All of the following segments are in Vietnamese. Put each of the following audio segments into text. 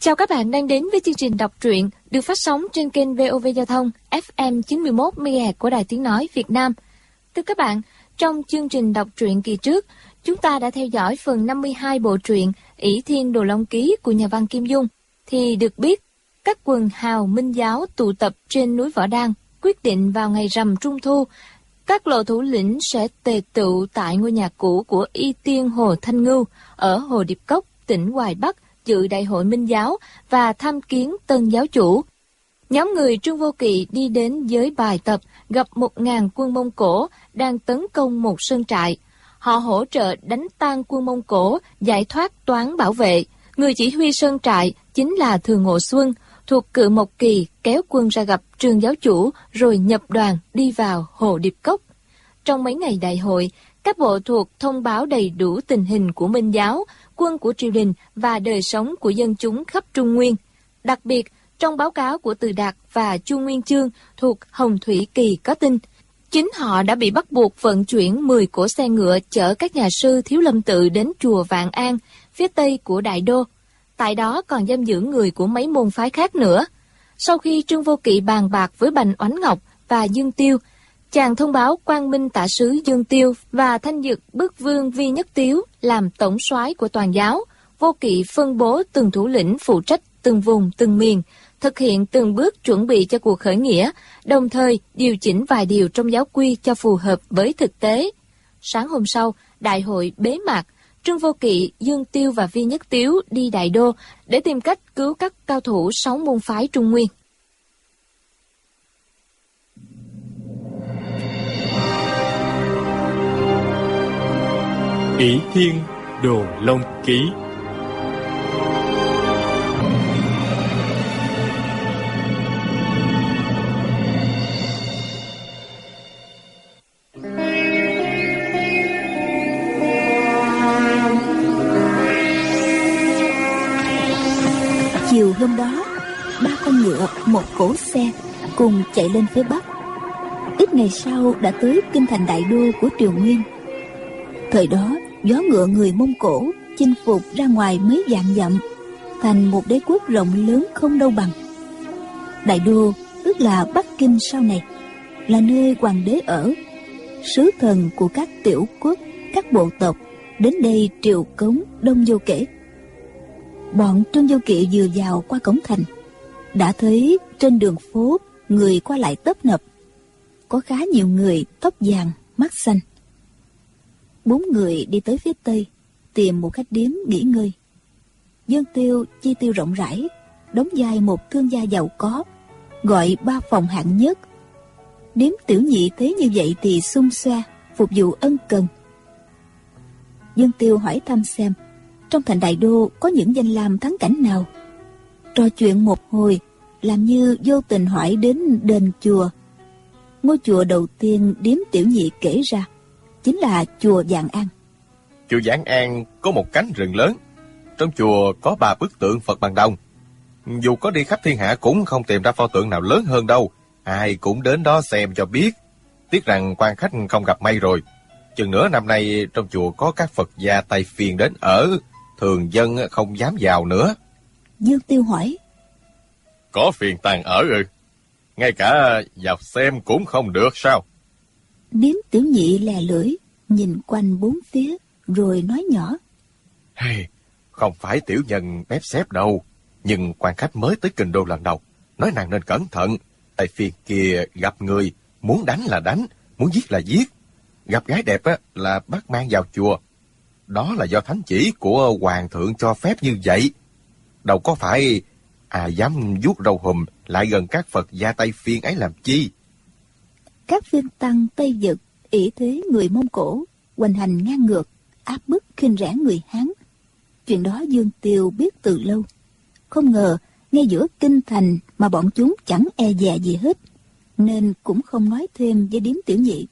Chào các bạn đang đến với chương trình đọc truyện được phát sóng trên kênh VOV Giao thông FM 91 MHz của Đài Tiếng Nói Việt Nam. Thưa các bạn, trong chương trình đọc truyện kỳ trước, chúng ta đã theo dõi phần 52 bộ truyện Ỷ Thiên Đồ Long Ký của nhà văn Kim Dung. Thì được biết, các quần hào Minh giáo tụ tập trên núi Võ Đan, quyết định vào ngày rằm Trung Thu, các lộ thủ lĩnh sẽ tề tựu tại ngôi nhà cũ của Y Tiên Hồ Thanh Ngưu ở Hồ Điệp Cốc, tỉnh Hoài Bắc, dự đại hội Minh giáo và tham kiến tân giáo chủ. Nhóm người Trương Vô Kỵ đi đến giới bài tập, gặp 1.000 quân Mông Cổ đang tấn công một sơn trại. Họ hỗ trợ đánh tan quân Mông Cổ, giải thoát toán bảo vệ. Người chỉ huy sơn trại chính là Thường Ngộ Xuân, thuộc Cự Mộc Kỳ, kéo quân ra gặp Trương giáo chủ rồi nhập đoàn đi vào Hồ Điệp Cốc. Trong mấy ngày đại hội, các bộ thuộc thông báo đầy đủ tình hình của Minh giáo, quân của triều đình và đời sống của dân chúng khắp Trung Nguyên. Đặc biệt, trong báo cáo của Từ Đạt và Chu Nguyên Chương thuộc Hồng Thủy Kỳ có tin, chính họ đã bị bắt buộc vận chuyển 10 cỗ xe ngựa chở các nhà sư Thiếu Lâm Tự đến chùa Vạn An, phía tây của Đại Đô. Tại đó còn giam giữ người của mấy môn phái khác nữa. Sau khi Trương Vô Kỵ bàn bạc với Bành Oánh Ngọc và Dương Tiêu, chàng thông báo Quang Minh Tả sứ Dương Tiêu và Thanh Dực Bức Vương Vi Nhất Tiếu làm tổng soái của toàn giáo. Vô Kỵ phân bố từng thủ lĩnh phụ trách từng vùng từng miền, thực hiện từng bước chuẩn bị cho cuộc khởi nghĩa, đồng thời điều chỉnh vài điều trong giáo quy cho phù hợp với thực tế. Sáng hôm sau, đại hội bế mạc, Trương Vô Kỵ, Dương Tiêu và Vi Nhất Tiếu đi Đại Đô để tìm cách cứu các cao thủ 6 môn phái Trung Nguyên. Ỷ Thiên Đồ Long Ký. Chiều hôm đó, 3 con ngựa, 1 cỗ xe cùng chạy lên phía Bắc. Ít ngày sau đã tới kinh thành Đại Đô của Triều Nguyên. Thời đó, gió ngựa người Mông Cổ chinh phục ra ngoài mấy vạn dặm, thành một đế quốc rộng lớn không đâu bằng. Đại Đô, tức là Bắc Kinh sau này, là nơi hoàng đế ở, sứ thần của các tiểu quốc, các bộ tộc đến đây triều cống đông vô kể. Bọn Trương Vô Kỵ vừa vào qua cổng thành, đã thấy trên đường phố người qua lại tấp nập, có khá nhiều người tóc vàng, mắt xanh. 4 người đi tới phía tây, tìm một khách điếm nghỉ ngơi. Dương Tiêu chi tiêu rộng rãi, đóng vai một thương gia giàu có, gọi 3 phòng hạng nhất. Điếm tiểu nhị thấy như vậy thì xung xoe, phục vụ ân cần. Dương Tiêu hỏi thăm xem trong thành Đại Đô có những danh lam thắng cảnh nào. Trò chuyện một hồi, làm như vô tình hỏi đến đền chùa. Ngôi chùa đầu tiên điếm tiểu nhị kể ra chính là chùa Vạn An. Chùa Vạn An có một cánh rừng lớn. Trong chùa có 3 bức tượng Phật bằng đồng. Dù có đi khắp thiên hạ cũng không tìm ra pho tượng nào lớn hơn đâu. Ai cũng đến đó xem cho biết. Tiếc rằng quan khách không gặp may rồi. Chừng nửa năm nay trong chùa có các Phật gia Tây Phiên đến ở, thường dân không dám vào nữa. Dương Tiêu hỏi: Có phiền tàng ở ư? Ngay cả vào xem cũng không được sao? Điếm tiểu nhị lè lưỡi, nhìn quanh 4 phía, rồi nói nhỏ: Hey, không phải tiểu nhân bếp xếp đâu, nhưng quan khách mới tới kinh đô lần đầu, nói nàng nên cẩn thận. Tây Phiên kia gặp người, muốn đánh là đánh, muốn giết là giết. Gặp gái đẹp là bắt mang vào chùa. Đó là do thánh chỉ của hoàng thượng cho phép như vậy. Đâu có phải dám vuốt râu hùm lại gần các Phật gia Tây Phiên ấy làm chi. Các phiên tăng Tây Dực ỷ thế người Mông Cổ, hoành hành ngang ngược, áp bức khinh rẻ người Hán. Chuyện đó Dương Tiêu biết từ lâu. Không ngờ ngay giữa kinh thành mà bọn chúng chẳng e dè gì hết, nên cũng không nói thêm với điếm tiểu nhị.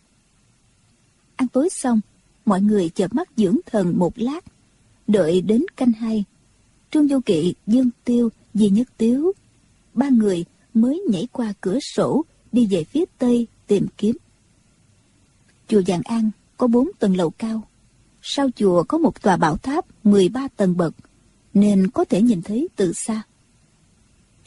Ăn tối xong, mọi người chợp mắt dưỡng thần một lát. Đợi đến canh 2, Trương Vô Kỵ, Dương Tiêu, Vi Nhất Tiếu, 3 người mới nhảy qua cửa sổ đi về phía tây tìm kiếm. Chùa Vạn An có 4 tầng lầu cao. Sau chùa có một tòa bảo tháp 13 tầng bậc, nên có thể nhìn thấy từ xa.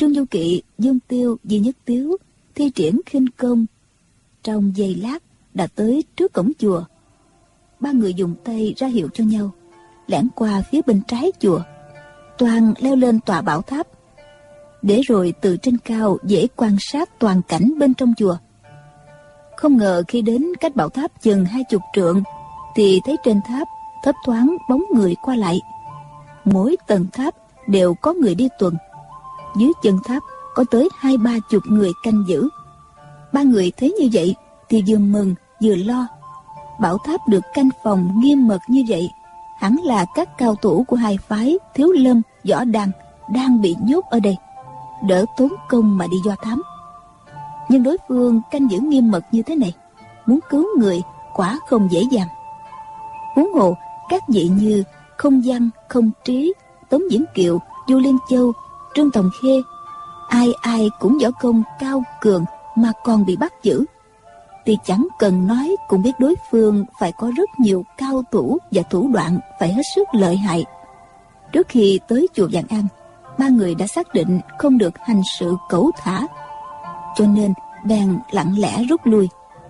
Trương Du Kỵ, Dương Tiêu, Di Nhất Tiếu thi triển khinh công, trong giây lát đã tới trước cổng chùa. Ba người dùng tay ra hiệu cho nhau, lẻn qua phía bên trái chùa, toàn leo lên tòa bảo tháp, để rồi từ trên cao dễ quan sát toàn cảnh bên trong chùa. Không ngờ khi đến cách bảo tháp chừng 20 trượng thì thấy trên tháp thấp thoáng bóng người qua lại. Mỗi tầng tháp đều có người đi tuần. Dưới chân tháp có tới 20-30 người canh giữ. Ba người thấy như vậy thì vừa mừng vừa lo. Bảo tháp được canh phòng nghiêm mật như vậy, hẳn là các cao thủ của hai phái Thiếu Lâm, Võ Đăng đang bị nhốt ở đây, đỡ tốn công mà đi do thám. Nhưng đối phương canh giữ nghiêm mật như thế này, muốn cứu người quả không dễ dàng. Huống hồ các vị như Không Văn, Không Trí, Tống Diễn Kiều, Du Liên Châu, Trương Tòng Khê, ai ai cũng võ công cao cường mà còn bị bắt giữ, thì chẳng cần nói cũng biết đối phương phải có rất nhiều cao thủ và thủ đoạn phải hết sức lợi hại. Trước khi tới chùa Vạn An, ba người đã xác định không được hành sự cẩu thả, cho nên bèn lặng lẽ rút lui.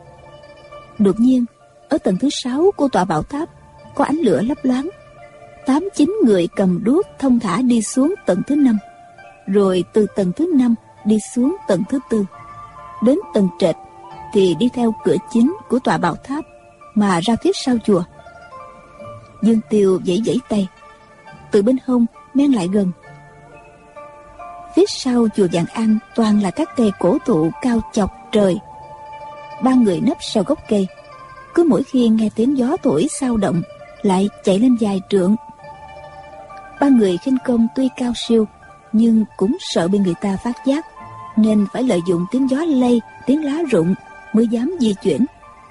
Đột nhiên, ở tầng thứ 6 của tòa bảo tháp có ánh lửa lấp loáng. 8-9 người cầm đuốc thông thả đi xuống tầng thứ 5, rồi từ tầng thứ 5 đi xuống tầng thứ 4. Đến tầng trệt thì đi theo cửa chính của tòa bảo tháp mà ra phía sau chùa. Dương Tiêu vẫy vẫy tay, từ bên hông men lại gần. Phía sau chùa Vạn An toàn là các cây cổ thụ cao chọc trời. Ba người nấp sau gốc cây, cứ mỗi khi nghe tiếng gió thổi xao động lại chạy lên vài trượng. Ba người khinh công tuy cao siêu, nhưng cũng sợ bị người ta phát giác, nên phải lợi dụng tiếng gió lay, tiếng lá rụng mới dám di chuyển.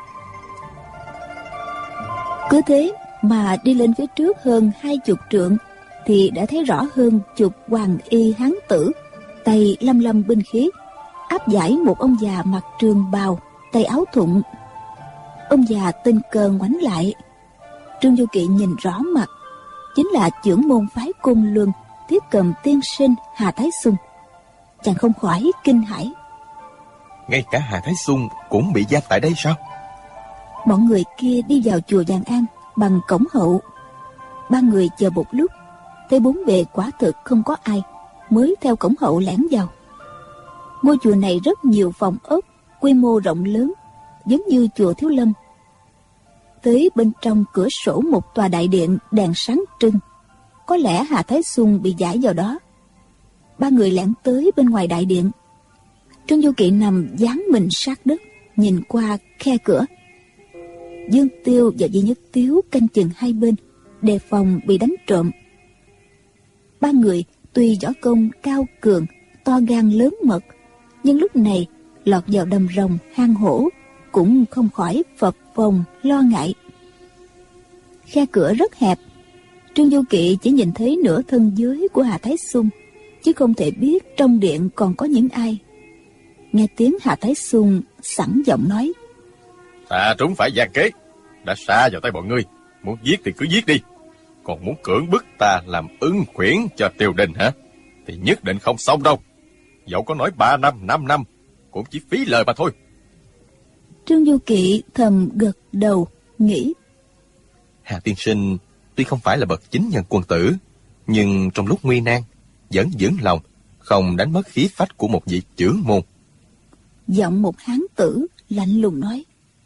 Cứ thế mà đi lên phía trước hơn 20 trượng thì đã thấy rõ hơn chục hoàng y hán tử, tay lăm lăm binh khí, áp giải một ông già mặc trường bào, tay áo thụng. Ông già tinh cơ ngoảnh lại. Trương Du Kỵ nhìn rõ mặt, chính là trưởng môn phái Côn Luân, Thiết Cầm tiên sinh Hà Thái Xung. Chàng không khỏi kinh hãi. Ngay cả Hà Thái Xung cũng bị giam tại đây sao? Mọi người kia đi vào chùa Vạn An bằng cổng hậu. Ba người chờ một lúc, thấy bốn bề quả thực không có ai, mới theo cổng hậu lẻn vào. Ngôi chùa này rất nhiều phòng ốc, quy mô rộng lớn, giống như chùa Thiếu Lâm. Tới bên trong cửa sổ một tòa đại điện đèn sáng trưng, có lẽ Hà Thái Xung bị giải vào đó. Ba người lẻn tới bên ngoài đại điện. Trương Du Kỵ nằm dán mình sát đất, nhìn qua khe cửa. Dương Tiêu và Di Nhất Tiếu canh chừng hai bên, đề phòng bị đánh trộm. Ba người tuy võ công cao cường, to gan lớn mật, nhưng lúc này lọt vào đầm rồng hang hổ cũng không khỏi phập phồng lo ngại. Khe cửa rất hẹp, Trương Du Kỵ chỉ nhìn thấy nửa thân dưới của Hà Thái Xung, chứ không thể biết trong điện còn có những ai. Nghe tiếng Hà Thái Xung sẵn giọng nói: Ta trúng phải gian kế, đã sa vào tay bọn ngươi, muốn giết thì cứ giết đi, còn muốn cưỡng bức ta làm ứng khuyển cho triều đình hả? Thì nhất định không xong đâu. Dẫu có nói 3 năm, 5 năm cũng chỉ phí lời mà thôi. Trương Du Kỵ thầm gật đầu, nghĩ: Hà tiên sinh tuy không phải là bậc chính nhân quân tử, nhưng trong lúc nguy nan vẫn vững lòng, không đánh mất khí phách của một vị trưởng môn. Giọng một hán tử lạnh lùng nói: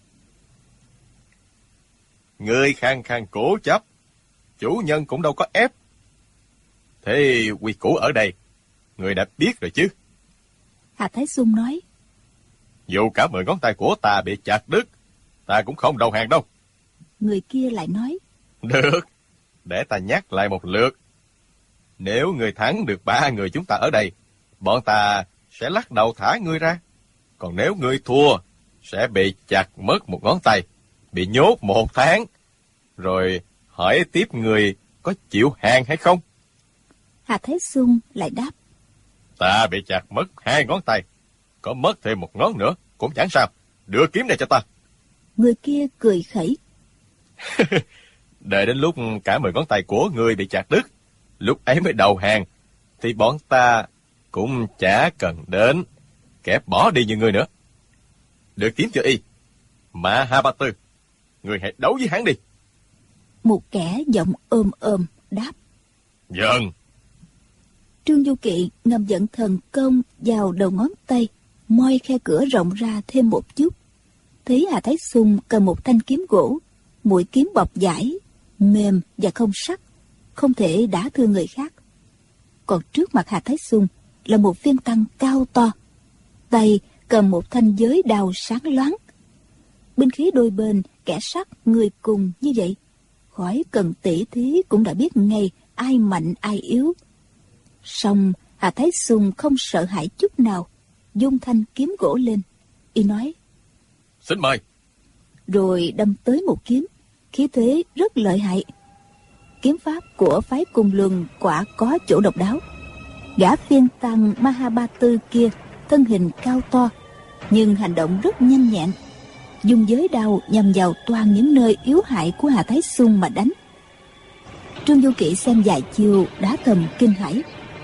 Ngươi khăng khăng cố chấp, chủ nhân cũng đâu có ép. Thế quy củ ở đây ngươi đã biết rồi chứ? Hà Thái Xung nói: Dù cả 10 ngón tay của ta bị chặt đứt, ta cũng không đầu hàng đâu. Người kia lại nói: Được, để ta nhắc lại một lượt. Nếu ngươi thắng được 3 người chúng ta ở đây, bọn ta sẽ lắc đầu thả ngươi ra. Còn nếu ngươi thua, sẽ bị chặt mất một ngón tay, bị nhốt 1 tháng. Rồi hỏi tiếp ngươi có chịu hàng hay không? Hà Thái Xung lại đáp: Ta bị chặt mất 2 ngón tay, có mất thêm 1 ngón nữa cũng chẳng sao. Đưa kiếm này cho ta. Người kia cười khẩy: Đợi đến lúc cả 10 ngón tay của ngươi bị chặt đứt, lúc ấy mới đầu hàng, thì bọn ta cũng chả cần đến. Kẻ bỏ đi như ngươi nữa. Được kiếm cho y. Mahabatu, ngươi hãy đấu với hắn đi. Một kẻ giọng ôm ôm đáp. Vâng. Trương Du Kỵ ngầm vận thần công vào đầu ngón tay, moi khe cửa rộng ra thêm một chút. Thấy Hà Thái Xung cầm một thanh kiếm gỗ, mũi kiếm bọc vải, mềm và không sắc, không thể đả thương người khác. Còn trước mặt Hà Thái Xung là một viên tăng cao to, tay cầm một thanh giới đao sáng loáng. Binh khí đôi bên kẻ sắt người cùng như vậy, khỏi cần tỉ thí cũng đã biết ngay ai mạnh ai yếu. Song Hà Thái Xung không sợ hãi chút nào, dung thanh kiếm gỗ lên, y nói: Xin mời. Rồi đâm tới một kiếm, khí thế rất lợi hại. Kiếm pháp của phái Cung Luân quả có chỗ độc đáo. Gã phiên tăng Mahabatu kia thân hình cao to, nhưng hành động rất nhanh nhẹn, dùng giới đao nhằm vào toàn những nơi yếu hại của Hà Thái Xung mà đánh. Trương Du Kỵ xem vài chiêu đã thầm kinh hãi.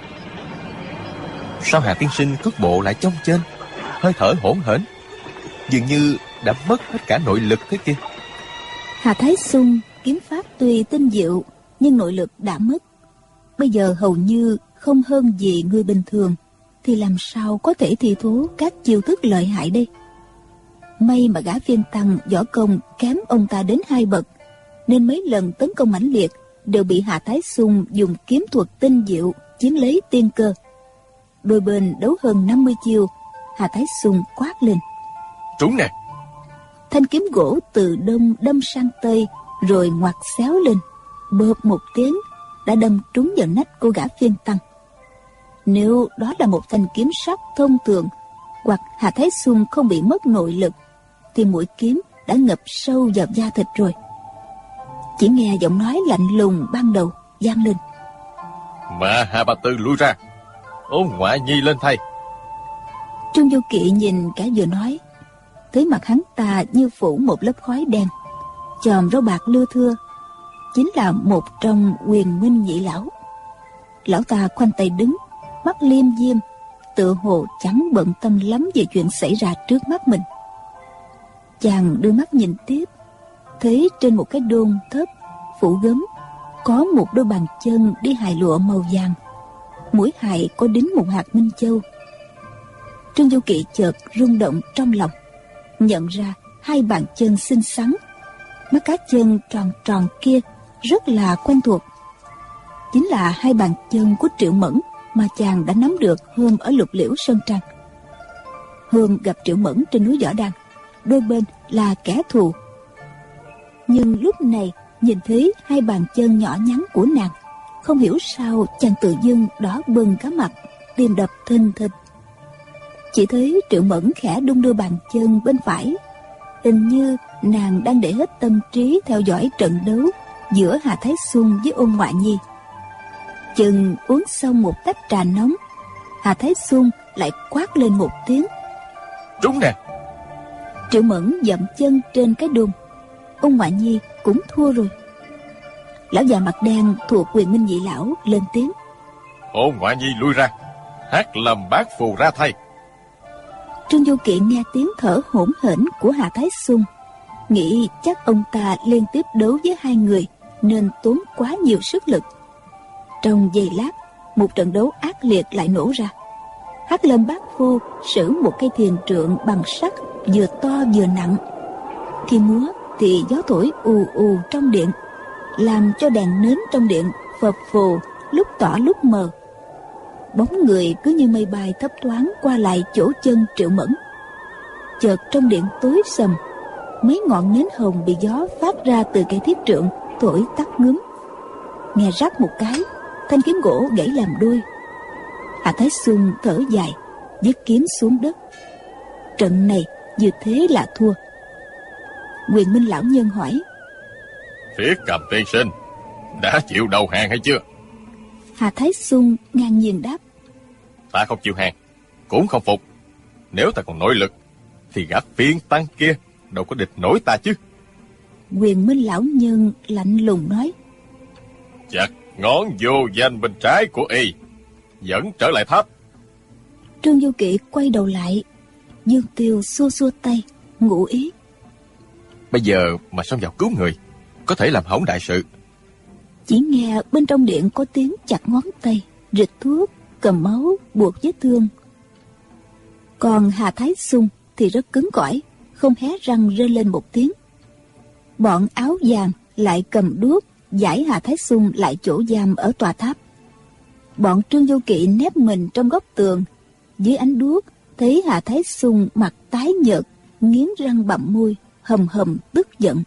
Sao Hà tiên sinh cước bộ lại chông chênh, hơi thở hỗn hển, dường như đã mất hết cả nội lực thế kia. Hà Thái Xung kiếm pháp tuy tinh diệu, nhưng nội lực đã mất. Bây giờ hầu như không hơn gì người bình thường, thì làm sao có thể thi thố các chiêu thức lợi hại đây? May mà gã phiên tăng võ công kém ông ta đến 2 bậc, nên mấy lần tấn công mãnh liệt đều bị Hà Thái Xung dùng kiếm thuật tinh diệu chiếm lấy tiên cơ. Đôi bên đấu hơn 50 chiêu, Hà Thái Xung quát lên: Trúng nè! Thanh kiếm gỗ từ đông đâm sang tây, rồi ngoặt xéo lên, bợp một tiếng đã đâm trúng vào nách của gã phiên tăng. Nếu đó là một thanh kiếm sắt thông thường, hoặc Hà Thái Xung không bị mất nội lực, thì mũi kiếm đã ngập sâu vào da thịt rồi. Chỉ nghe giọng nói lạnh lùng ban đầu vang lên: Mahabatu lui ra, ôn ngoại nhi lên thay. Trương Du Kỵ nhìn kẻ vừa nói, thấy mặt hắn ta như phủ một lớp khói đen, chòm râu bạc lưa thưa, chính là một trong Huyền Minh nhị lão. Lão ta khoanh tay đứng, mắt liêm diêm, tựa hồ chẳng bận tâm lắm về chuyện xảy ra trước mắt mình. Chàng đưa mắt nhìn tiếp, thấy trên một cái đôn thấp phủ gấm có một đôi bàn chân đi hài lụa màu vàng, mũi hài có đính một hạt minh châu. Trương Du Kỵ chợt rung động trong lòng, nhận ra hai bàn chân xinh xắn, mắt cá chân tròn tròn kia rất là quen thuộc. Chính là hai bàn chân của Triệu Mẫn mà chàng đã nắm được hôm ở Lục Liễu Sơn Trang. Hôm gặp Triệu Mẫn trên núi Võ Đăng, đôi bên là kẻ thù. Nhưng lúc này nhìn thấy hai bàn chân nhỏ nhắn của nàng, không hiểu sao chàng tự dưng đỏ bừng cả mặt, tim đập thình thịch. Chỉ thấy Triệu Mẫn khẽ đung đưa bàn chân bên phải, hình như nàng đang để hết tâm trí theo dõi trận đấu giữa Hà Thái Xung với Ôn Ngoại Nhi. Chừng uống xong một tách trà nóng, Hà Thái Xung lại quát lên một tiếng: Trúng nè! Triệu Mẫn dậm chân trên cái đùm. Ôn Ngoại Nhi cũng thua rồi. Lão già mặt đen thuộc Huyền Minh nhị lão lên tiếng: Ôn Ngoại Nhi lui ra, hát lầm bát phù ra thay. Trương Du Kỵ nghe tiếng thở hổn hển của Hà Thái Xung, nghĩ chắc ông ta liên tiếp đấu với hai người nên tốn quá nhiều sức lực. Trong giây lát, một trận đấu ác liệt lại nổ ra. Hắc Lâm Bát Phu sử một cây thiền trượng bằng sắt, vừa to vừa nặng. Khi múa thì gió thổi ù ù trong điện, làm cho đèn nến trong điện phập phù, lúc tỏ lúc mờ. Bóng người cứ như mây bay thấp thoáng qua lại chỗ chân Triệu Mẫn. Chợt trong điện tối sầm, mấy ngọn nến hồng bị gió phát ra từ cây thiết trượng thổi tắt ngúm. Nghe rắc một cái, thanh kiếm gỗ gãy làm đôi. Hà Thái Xung thở dài, vứt kiếm xuống đất. Trận này như thế là thua. Huyền Minh lão nhân hỏi: Phía Cầm tiên sinh đã chịu đầu hàng hay chưa? Hà Thái Xung ngang nhiên đáp: Ta không chịu hàng, cũng không phục. Nếu ta còn nội lực thì gã phiên tăng kia đâu có địch nổi ta chứ. Huyền Minh lão nhân lạnh lùng nói: Chặt ngón vô danh bên trái của y, dẫn trở lại tháp, Trương Du Kỵ quay đầu lại, Dương Tiêu xua xua tay, ngụ ý: Bây giờ mà xông vào cứu người, có thể làm hỏng đại sự. Chỉ nghe bên trong điện có tiếng chặt ngón tay, rịch thuốc, cầm máu, buộc vết thương. Còn Hà Thái Xung thì rất cứng cỏi, không hé răng rên lên một tiếng. Bọn áo vàng lại cầm đuốc giải Hà Thái Xung lại chỗ giam ở tòa tháp. Bọn Trương Du Kỵ nép mình trong góc tường, dưới ánh đuốc thấy Hà Thái Xung mặt tái nhợt, nghiến răng bặm môi, hầm hầm tức giận.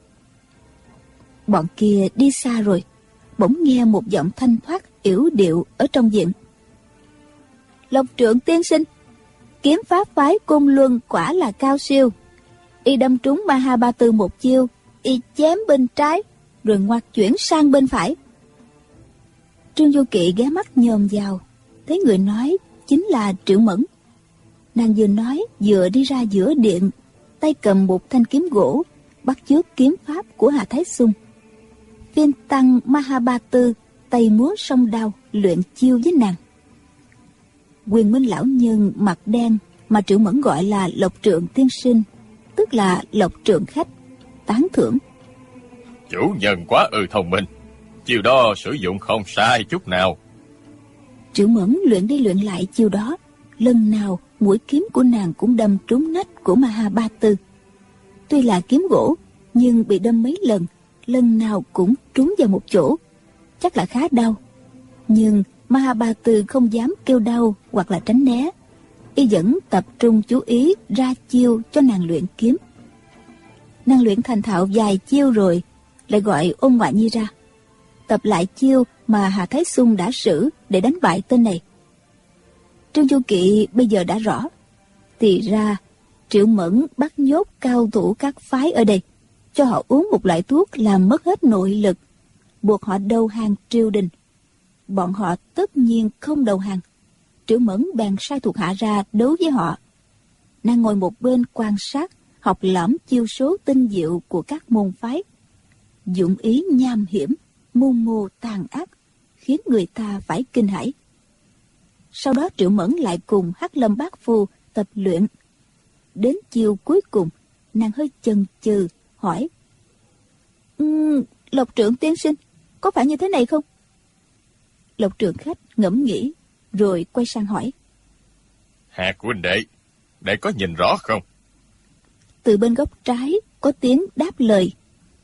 Bọn kia đi xa rồi, bỗng nghe một giọng thanh thoát yểu điệu ở trong viện: Lộc Trượng tiên sinh, kiếm pháp phái Côn Luân quả là cao siêu. Y đâm trúng Ma Ba Tư một chiêu, y chém bên trái rồi ngoặt chuyển sang bên phải. Trương Du Kỵ ghé mắt nhòm vào, thấy người nói chính là Triệu Mẫn. Nàng vừa nói vừa đi ra giữa điện, tay cầm một thanh kiếm gỗ, bắt chước kiếm pháp của Hà Thái Xung. Phiên tăng Ma Ba Tư tay múa song đao luyện chiêu với nàng. Quyền Minh lão nhân mặt đen mà Triệu Mẫn gọi là Lộc Trượng tiên sinh, tức là Lộc Trượng khách, tán thưởng: Chủ nhân quá thông minh, chiêu đó sử dụng không sai chút nào. Triệu Mẫn luyện đi luyện lại chiêu đó, lần nào mũi kiếm của nàng cũng đâm trúng nách của Ma Ba Tư. Tuy là kiếm gỗ, nhưng bị đâm mấy lần, lần nào cũng trúng vào một chỗ, chắc là khá đau. Nhưng Ma Ba Tư không dám kêu đau hoặc là tránh né, y vẫn tập trung chú ý ra chiêu cho nàng luyện kiếm. Nàng luyện thành thạo vài chiêu rồi, lại gọi Ôn Ngoại Nhi ra, tập lại chiêu mà Hà Thái Xung đã sử để đánh bại tên này. Trương Du Kỵ bây giờ đã rõ, thì ra Triệu Mẫn bắt nhốt cao thủ các phái ở đây, cho họ uống một loại thuốc làm mất hết nội lực, buộc họ đầu hàng triều đình. Bọn họ tất nhiên không đầu hàng. Triệu Mẫn bèn sai thuộc hạ ra đấu với họ. Nàng ngồi một bên quan sát, học lỏm chiêu số tinh diệu của các môn phái. Dụng ý nham hiểm, mưu mô tàn ác, khiến người ta phải kinh hãi. Sau đó Triệu Mẫn lại cùng Hắc Lâm Bát Phu tập luyện. Đến chiều cuối cùng, nàng hơi chần chừ hỏi: Lộc Trượng tiên sinh, có phải như thế này không? Lộc Trượng khách ngẫm nghĩ, rồi quay sang hỏi: Hạc huynh đệ có nhìn rõ không? Từ bên góc trái có tiếng đáp lời: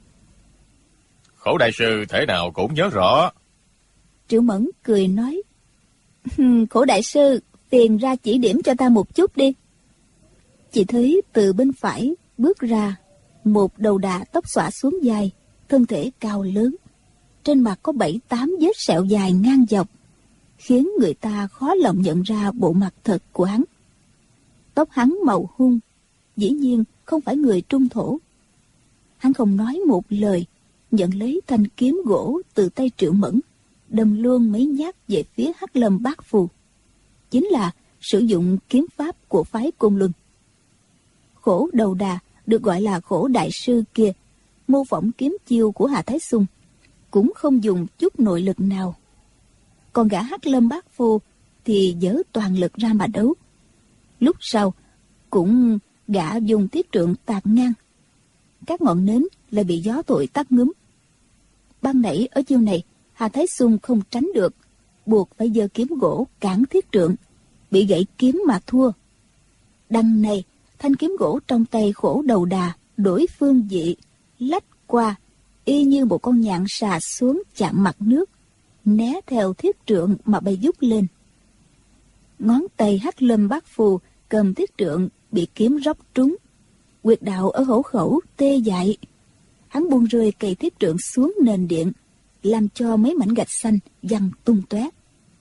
Khổ đại sư thể nào cũng nhớ rõ. Triệu Mẫn cười nói: Khổ đại sư, phiền ra chỉ điểm cho ta một chút đi. Chỉ thấy từ bên phải bước ra một đầu đà tóc xõa xuống dài, thân thể cao lớn, trên mặt có 7-8 vết sẹo dài ngang dọc, khiến người ta khó lòng nhận ra bộ mặt thật của hắn. Tóc hắn màu hung, dĩ nhiên không phải người Trung Thổ. Hắn không nói một lời, nhận lấy thanh kiếm gỗ từ tay Triệu Mẫn, đâm luôn mấy nhát về phía Hắc Lâm Bát Phu. Chính là sử dụng kiếm pháp của phái Côn Luân. Khổ đầu đà được gọi là Khổ đại sư kia, mô phỏng kiếm chiêu của Hà Thái Xung, cũng không dùng chút nội lực nào. Còn gã Hắc Lâm Bát Phu thì dỡ toàn lực ra mà đấu. Lúc sau cũng gã dùng thiết trượng tạt ngang, các ngọn nến lại bị gió thổi tắt ngúm. Ban nãy ở chiêu này Hà Thái Xung không tránh được, buộc phải giơ kiếm gỗ cản thiết trượng, bị gãy kiếm mà thua. Đằng này thanh kiếm gỗ trong tay Khổ đầu đà đổi phương vị, lách qua, y như một con nhạn xà xuống chạm mặt nước, né theo thiết trượng mà bay vút lên. Ngón tay Hắc Lâm Bát Phu cầm thiết trượng bị kiếm róc trúng, huyệt đạo ở hổ khẩu tê dại. Hắn buông rơi cây thiết trượng xuống nền điện, làm cho mấy mảnh gạch xanh văng tung tóe.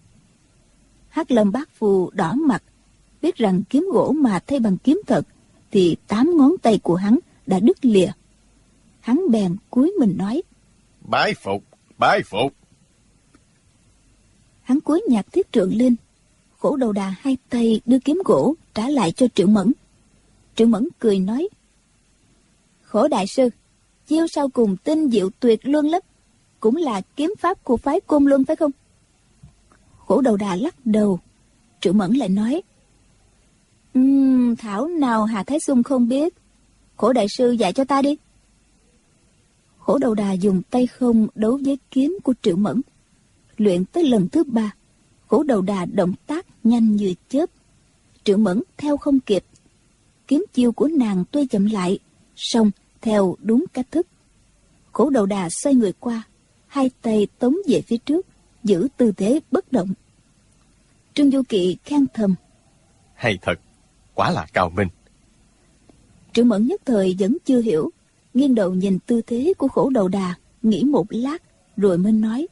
Hắc Lâm Bát Phu đỏ mặt, biết rằng kiếm gỗ mà thay bằng kiếm thật thì 8 ngón tay của hắn đã đứt lìa. Hắn bèn cúi mình nói: Bái phục, bái phục. Hắn cúi nhặt thiết trượng lên. Khổ đầu đà hai tay đưa kiếm gỗ trả lại cho Triệu Mẫn. Triệu Mẫn cười nói: Khổ đại sư, chiêu sau cùng tinh diệu tuyệt luân lắm, cũng là kiếm pháp của phái Côn Luân phải không? Khổ đầu đà lắc đầu. Triệu Mẫn lại nói: Thảo nào Hà Thái Xuân không biết. Khổ đại sư dạy cho ta đi. Khổ Đầu Đà dùng tay không đấu với kiếm của Triệu Mẫn. Luyện tới lần thứ 3, Khổ Đầu Đà động tác nhanh như chớp. Triệu Mẫn theo không kịp. Kiếm chiêu của nàng tuy chậm lại, song theo đúng cách thức. Khổ Đầu Đà xoay người qua, hai tay tống về phía trước, giữ tư thế bất động. Trương Du Kỵ khen thầm: Hay thật, quá là cao minh. Triệu Mẫn nhất thời vẫn chưa hiểu, nghiêng đầu nhìn tư thế của Khổ Đầu Đà, nghĩ một lát rồi mới nói: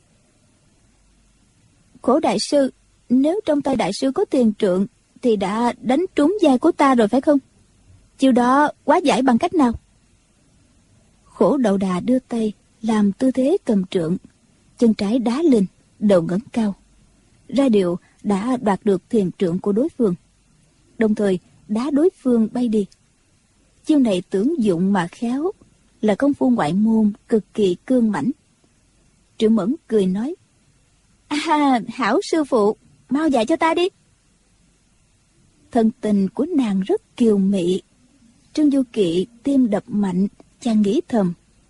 Khổ đại sư, nếu trong tay đại sư có tiền trượng thì đã đánh trúng vai của ta rồi phải không? Chiêu đó quá giải bằng cách nào? Khổ Đầu Đà đưa tay làm tư thế cầm trượng, chân trái đá lên, đầu ngẩng cao, ra điệu đã đoạt được thiền trượng của đối phương, đồng thời đá đối phương bay đi. Chiêu này tưởng dụng mà khéo, là công phu ngoại môn cực kỳ cương mãnh. Triệu Mẫn cười nói: Hảo sư phụ, mau dạy cho ta đi. Thân tình của nàng rất kiều mị. Trương Du Kỵ tim đập mạnh, chàng nghĩ thầm: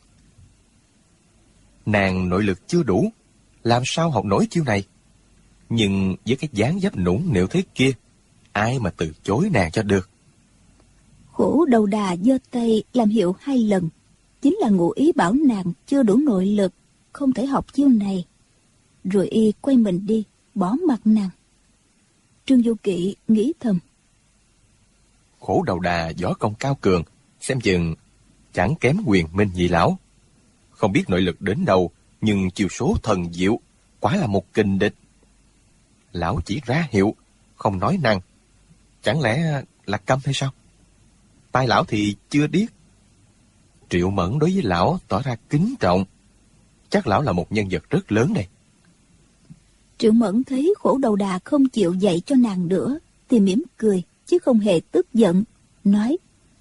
Nàng nội lực chưa đủ, làm sao học nổi chiêu này? Nhưng với cái dáng dấp nũng nịu thế kia, ai mà từ chối nàng cho được. Khổ Đầu Đà giơ tay làm hiệu 2 lần, chính là ngụ ý bảo nàng chưa đủ nội lực, không thể học chiêu này. Rồi y quay mình đi, bỏ mặt nàng. Trương Du Kỵ nghĩ thầm: Khổ Đầu Đà võ công cao cường, xem chừng chẳng kém Quyền Minh nhị lão. Không biết nội lực đến đâu, nhưng chiêu số thần diệu, quả là một kình địch. Lão chỉ ra hiệu, không nói năng. Chẳng lẽ là câm hay sao? Tai lão thì chưa điếc. Triệu Mẫn đối với lão tỏ ra kính trọng. Chắc lão là một nhân vật rất lớn đây. Triệu Mẫn thấy Khổ Đầu Đà không chịu dạy cho nàng nữa, thì mỉm cười, chứ không hề tức giận, nói: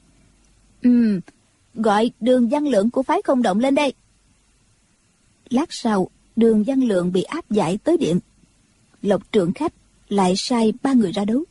Gọi Đường Văn Lượng của phái Không Động lên đây. Lát sau, Đường Văn Lượng bị áp giải tới điện. Lộc Trượng Khách lại sai 3 người ra đấu.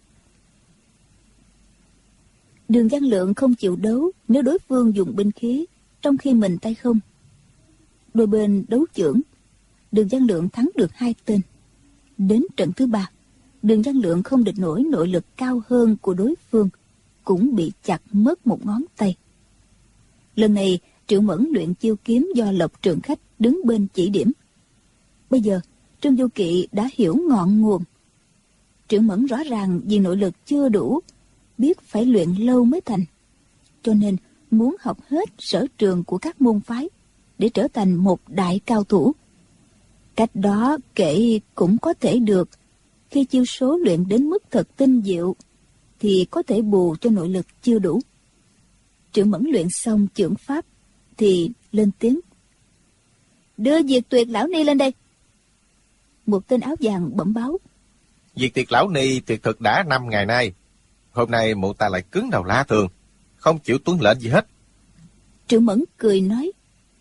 Đường Văn Lượng không chịu đấu nếu đối phương dùng binh khí, trong khi mình tay không. Đôi bên đấu chưởng, Đường Văn Lượng thắng được 2 tên. Đến trận thứ 3, Đường Văn Lượng không địch nổi nội lực cao hơn của đối phương, cũng bị chặt mất một ngón tay. Lần này Triệu Mẫn luyện chiêu kiếm do Lộc Trượng Khách đứng bên chỉ điểm. Bây giờ Trương Du Kỵ đã hiểu ngọn nguồn. Triệu Mẫn rõ ràng vì nội lực chưa đủ, biết phải luyện lâu mới thành, cho nên muốn học hết sở trường của các môn phái để trở thành một đại cao thủ. Cách đó kể cũng có thể được. Khi chiêu số luyện đến mức thật tinh diệu thì có thể bù cho nội lực chưa đủ. Triệu Mẫn luyện xong chưởng pháp thì lên tiếng: Đưa Diệt Tuyệt lão ni lên đây. Một tên áo vàng bẩm báo: Diệt Tuyệt lão ni tuyệt thực đã 5 ngày nay. Hôm nay mụ ta lại cứng đầu lạ thường, không chịu tuân lệnh gì hết. Triệu Mẫn cười nói: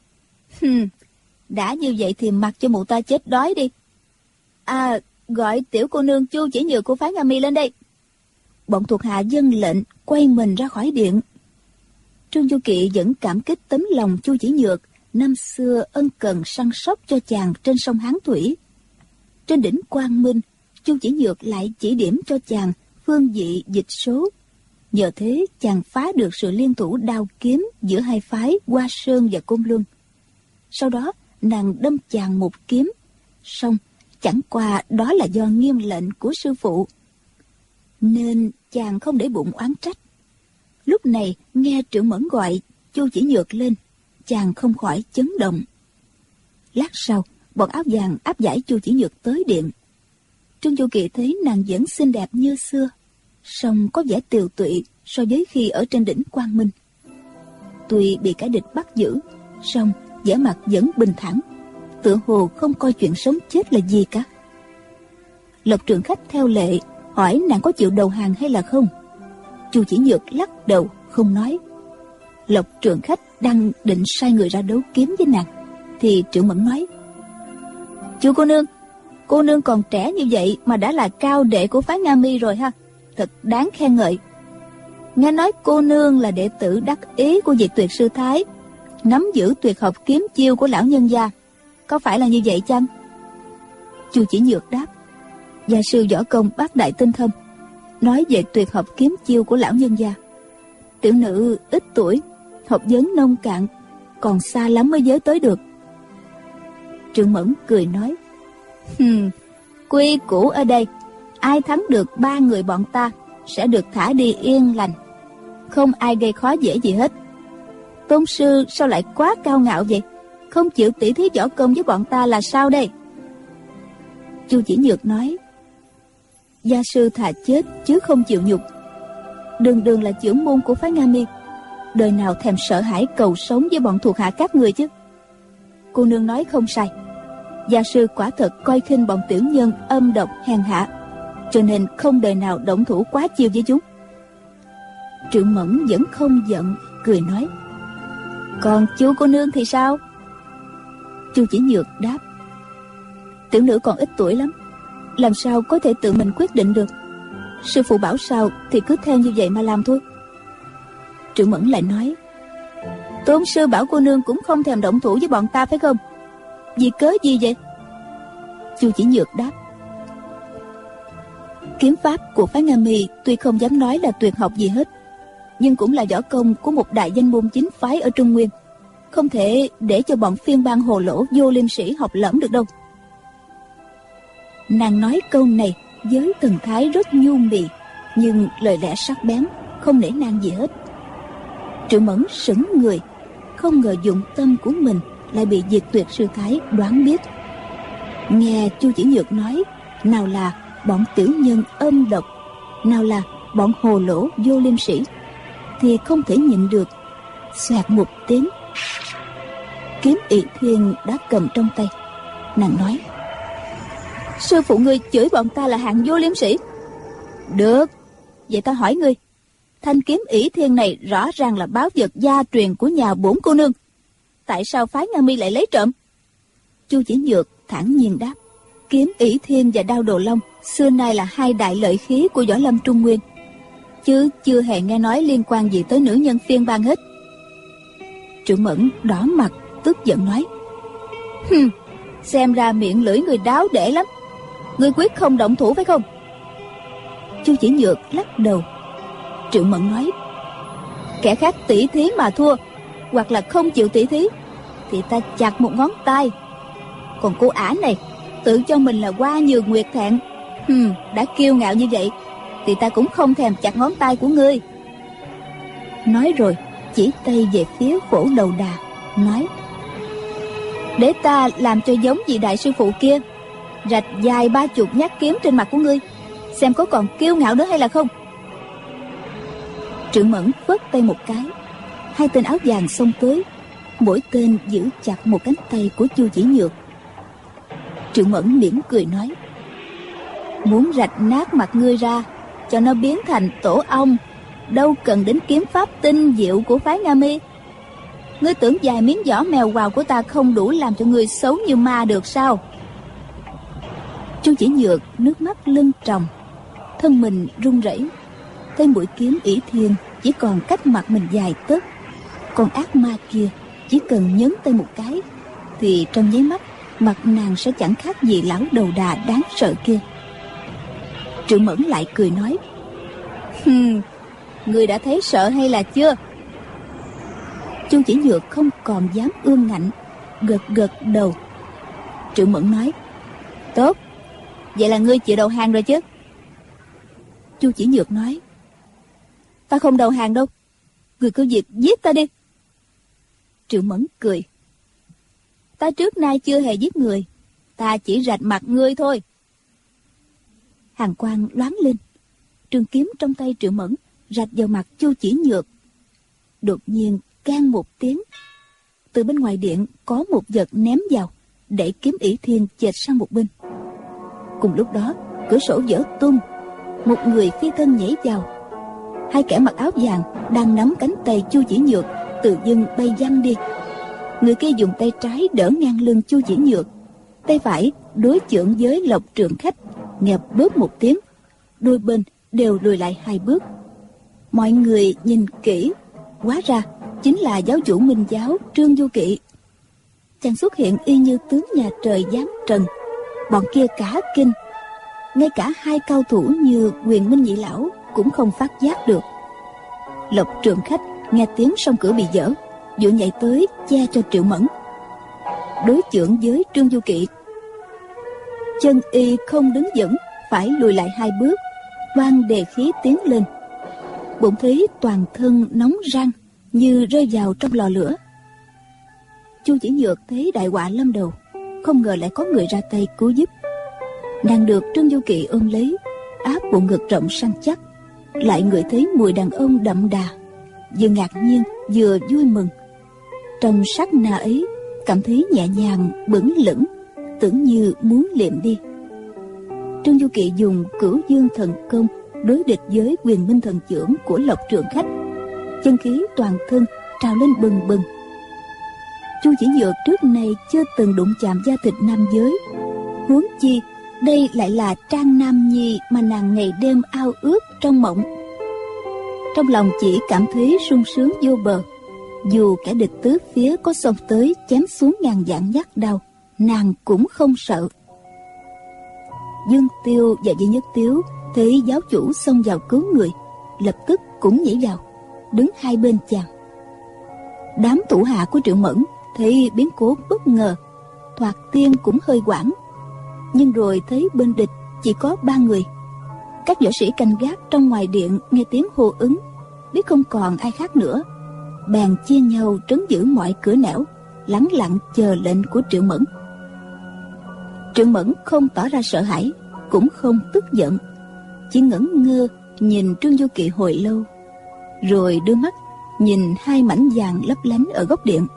Đã như vậy thì mặc cho mụ ta chết đói đi. Gọi tiểu cô nương Chu Chỉ Nhược của phái Nga Mi lên đây. Bọn thuộc hạ dâng lệnh, quay mình ra khỏi điện. Trương Du Kỵ vẫn cảm kích tấm lòng Chu Chỉ Nhược năm xưa ân cần săn sóc cho chàng trên sông Hán Thủy. Trên đỉnh Quang Minh, Chu Chỉ Nhược lại chỉ điểm cho chàng phương vị dịch số. Nhờ thế chàng phá được sự liên thủ đao kiếm giữa hai phái Hoa Sơn và Côn Luân. Sau đó nàng đâm chàng một kiếm, song chẳng qua đó là do nghiêm lệnh của sư phụ, nên chàng không để bụng oán trách. Lúc này nghe Triệu Mẫn gọi Chu Chỉ Nhược lên, chàng không khỏi chấn động. Lát sau, bọn áo vàng áp giải Chu Chỉ Nhược tới điện. Trương Du Kỵ thấy nàng vẫn xinh đẹp như xưa, song có vẻ tiều tụy so với khi ở trên đỉnh Quang Minh. Tuy bị kẻ địch bắt giữ, song vẻ mặt vẫn bình thản, tựa hồ không coi chuyện sống chết là gì cả. Lộc Trượng Khách theo lệ hỏi nàng có chịu đầu hàng hay là không. Chu Chỉ Nhược lắc đầu không nói. Lộc Trượng Khách đang định sai người ra đấu kiếm với nàng thì Triệu Mẫn nói: Chu cô nương còn trẻ như vậy mà đã là cao đệ của phái Nga Mi rồi ha. thật đáng khen ngợi. Nghe nói cô nương là đệ tử đắc ý của vị Tuyệt sư thái, nắm giữ tuyệt học kiếm chiêu của lão nhân gia, có phải là như vậy chăng? Chu Chỉ Nhược đáp: Gia sư võ công bác đại tinh thâm, nói về tuyệt học kiếm chiêu của lão nhân gia. Tiểu nữ ít tuổi, học vấn nông cạn, còn xa lắm mới giới tới được. Trương Mẫn cười nói: Quy củ ở đây, ai thắng được 3 người bọn ta sẽ được thả đi yên lành, không ai gây khó dễ gì hết. Tôn sư sao lại quá cao ngạo vậy, không chịu tỉ thí võ công với bọn ta là sao đây? Chu Chỉ Nhược nói: Gia sư thà chết chứ không chịu nhục. Đường đường là trưởng môn của phái Nga Mi, đời nào thèm sợ hãi cầu sống với bọn thuộc hạ các người chứ. Cô nương nói không sai, gia sư quả thật coi khinh bọn tiểu nhân âm độc hèn hạ, cho nên không đời nào động thủ quá chiêu với chúng. Triệu Mẫn vẫn không giận, cười nói: Còn chú cô nương thì sao? Chu Chỉ Nhược đáp: Tiểu nữ còn ít tuổi lắm, làm sao có thể tự mình quyết định được. Sư phụ bảo sao thì cứ theo như vậy mà làm thôi. Triệu Mẫn lại nói: Tôn sư bảo cô nương cũng không thèm động thủ với bọn ta phải không? Vì cớ gì vậy? Chu Chỉ Nhược đáp: Kiếm pháp của phái Nga Mi tuy không dám nói là tuyệt học gì hết, nhưng cũng là võ công của một đại danh môn chính phái ở Trung Nguyên, không thể để cho bọn phiên bang hồ lỗ vô liêm sĩ học lẫm được đâu. Nàng nói câu này với thần thái rất nhu mì, nhưng lời lẽ sắc bén, không nể nang gì hết. Triệu Mẫn sững người, không ngờ dụng tâm của mình lại bị Diệt Tuyệt sư thái đoán biết. Nghe Chu Chỉ Nhược nói nào là bọn tiểu nhân âm độc, nào là bọn hồ lỗ vô liêm sĩ, thì không thể nhịn được, xoẹt một tiếng, kiếm ỷ thiên đã cầm trong tay. Nàng nói: Sư phụ ngươi chửi bọn ta là hạng vô liêm sĩ. Được, vậy ta hỏi ngươi, thanh kiếm ỷ thiên này rõ ràng là báu vật gia truyền của nhà bổn cô nương, tại sao phái Nga Mi lại lấy trộm? Chu Chỉ Nhược thản nhiên đáp: Kiếm ỷ thiên và đao đồ long xưa nay là 2 đại lợi khí của võ lâm Trung Nguyên, chứ chưa hề nghe nói liên quan gì tới nữ nhân phiên bang hết. Triệu Mẫn đỏ mặt tức giận nói: Xem ra miệng lưỡi người đáo để lắm, ngươi quyết không động thủ phải không? Chu Chỉ Nhược lắc đầu. Triệu Mẫn nói: Kẻ khác tỉ thí mà thua, hoặc là không chịu tỉ thí, thì ta chặt một ngón tay. Còn cô ả này tự cho mình là Hoa Nhường Nguyệt Thẹn, đã kiêu ngạo như vậy thì ta cũng không thèm chặt ngón tay của ngươi. Nói rồi chỉ tay về phía Phổ Đầu Đà, nói: Để ta làm cho giống vị đại sư phụ kia, rạch dài 30 nhát kiếm trên mặt của ngươi, xem có còn kiêu ngạo nữa hay là không. Triệu Mẫn phất tay một cái, 2 tên áo vàng xông tới, mỗi tên giữ chặt một cánh tay của Chu Chỉ Nhược. Triệu Mẫn mỉm cười nói: Muốn rạch nát mặt ngươi ra cho nó biến thành tổ ong, đâu cần đến kiếm pháp tinh diệu của phái Nga Mi. Ngươi tưởng vài miếng vỏ mèo quào của ta không đủ làm cho ngươi xấu như ma được sao? Chu Chỉ Nhược nước mắt lưng tròng, thân mình run rẩy. Thấy mũi kiếm ỷ thiên chỉ còn cách mặt mình vài tấc, còn ác ma kia chỉ cần nhấn tay một cái thì trong nháy mắt mặt nàng sẽ chẳng khác gì lão đầu đà đáng sợ kia. Triệu Mẫn lại cười nói: Ngươi đã thấy sợ hay là chưa? Chu Chỉ Nhược không còn dám ương ngạnh, gật gật đầu. Triệu Mẫn nói: Tốt, vậy là ngươi chịu đầu hàng rồi chứ? Chu Chỉ Nhược nói: Ta không đầu hàng đâu, ngươi cứ việc giết ta đi. Triệu Mẫn cười: Ta trước nay chưa hề giết người, ta chỉ rạch mặt ngươi thôi. Hàn quang loáng lên, trường kiếm trong tay Triệu Mẫn rạch vào mặt Chu Chỉ Nhược. Đột nhiên keng một tiếng, từ bên ngoài điện có một vật ném vào, để kiếm ỷ thiên chệch sang một bên. Cùng lúc đó cửa sổ vỡ tung, một người phi thân nhảy vào. 2 kẻ mặc áo vàng đang nắm cánh tay Chu Chỉ Nhược tự dưng bay văng đi. Người kia dùng tay trái đỡ ngang lưng Chu Chỉ Nhược, tay phải đối chưởng với Lộc Trượng Khách, nghe bóp một tiếng, đôi bên đều lùi lại 2 bước. Mọi người nhìn kỹ, hóa ra chính là giáo chủ Minh giáo Trương Du Kỵ. Chàng xuất hiện y như tướng nhà trời giáng trần. Bọn kia cả kinh, ngay cả 2 cao thủ như Quyền Minh Nhị lão cũng không phát giác được. Lộc Trượng Khách nghe tiếng song cửa bị dỡ, vội nhảy tới che cho Triệu Mẫn. Đối chưởng với Trương Du Kỵ, chân y không đứng vững, phải lùi lại 2 bước, toan đề khí tiến lên. Bỗng thấy toàn thân nóng rang như rơi vào trong lò lửa. Chu Chỉ Nhược thấy đại họa lâm đầu, không ngờ lại có người ra tay cứu giúp. Nàng được Trương Du Kỵ ôm lấy, áp bộ ngực rộng săn chắc, lại ngửi thấy mùi đàn ông đậm đà, vừa ngạc nhiên vừa vui mừng. Trong sát na ấy cảm thấy nhẹ nhàng bững lững, tưởng như muốn liệm đi. Trương Du Kỵ dùng Cửu Dương thần công đối địch với Quyền Minh thần chưởng của Lộc Trượng Khách, chân khí toàn thân trào lên bừng bừng. Chu Chỉ Nhược trước nay chưa từng đụng chạm da thịt nam giới, huống chi đây lại là trang nam nhi mà nàng ngày đêm ao ước trong mộng. Trong lòng chỉ cảm thấy sung sướng vô bờ. Dù kẻ địch tứ phía có xông tới chém xuống ngàn vạn nhát đao, nàng cũng không sợ. Dương Tiêu và Di Nhất Tiếu thấy giáo chủ xông vào cứu người, lập tức cũng nhảy vào, đứng hai bên chàng. Đám thủ hạ của Triệu Mẫn thấy biến cố bất ngờ, thoạt tiên cũng hơi hoảng, nhưng rồi thấy bên địch chỉ có 3 người. Các võ sĩ canh gác trong ngoài điện nghe tiếng hô ứng, biết không còn ai khác nữa, bèn chia nhau trấn giữ mọi cửa nẻo, lẳng lặng chờ lệnh của Triệu Mẫn. Triệu Mẫn không tỏ ra sợ hãi, cũng không tức giận, chỉ ngẩn ngơ nhìn Trương Du Kỵ hồi lâu, rồi đưa mắt nhìn 2 mảnh vàng lấp lánh ở góc điện.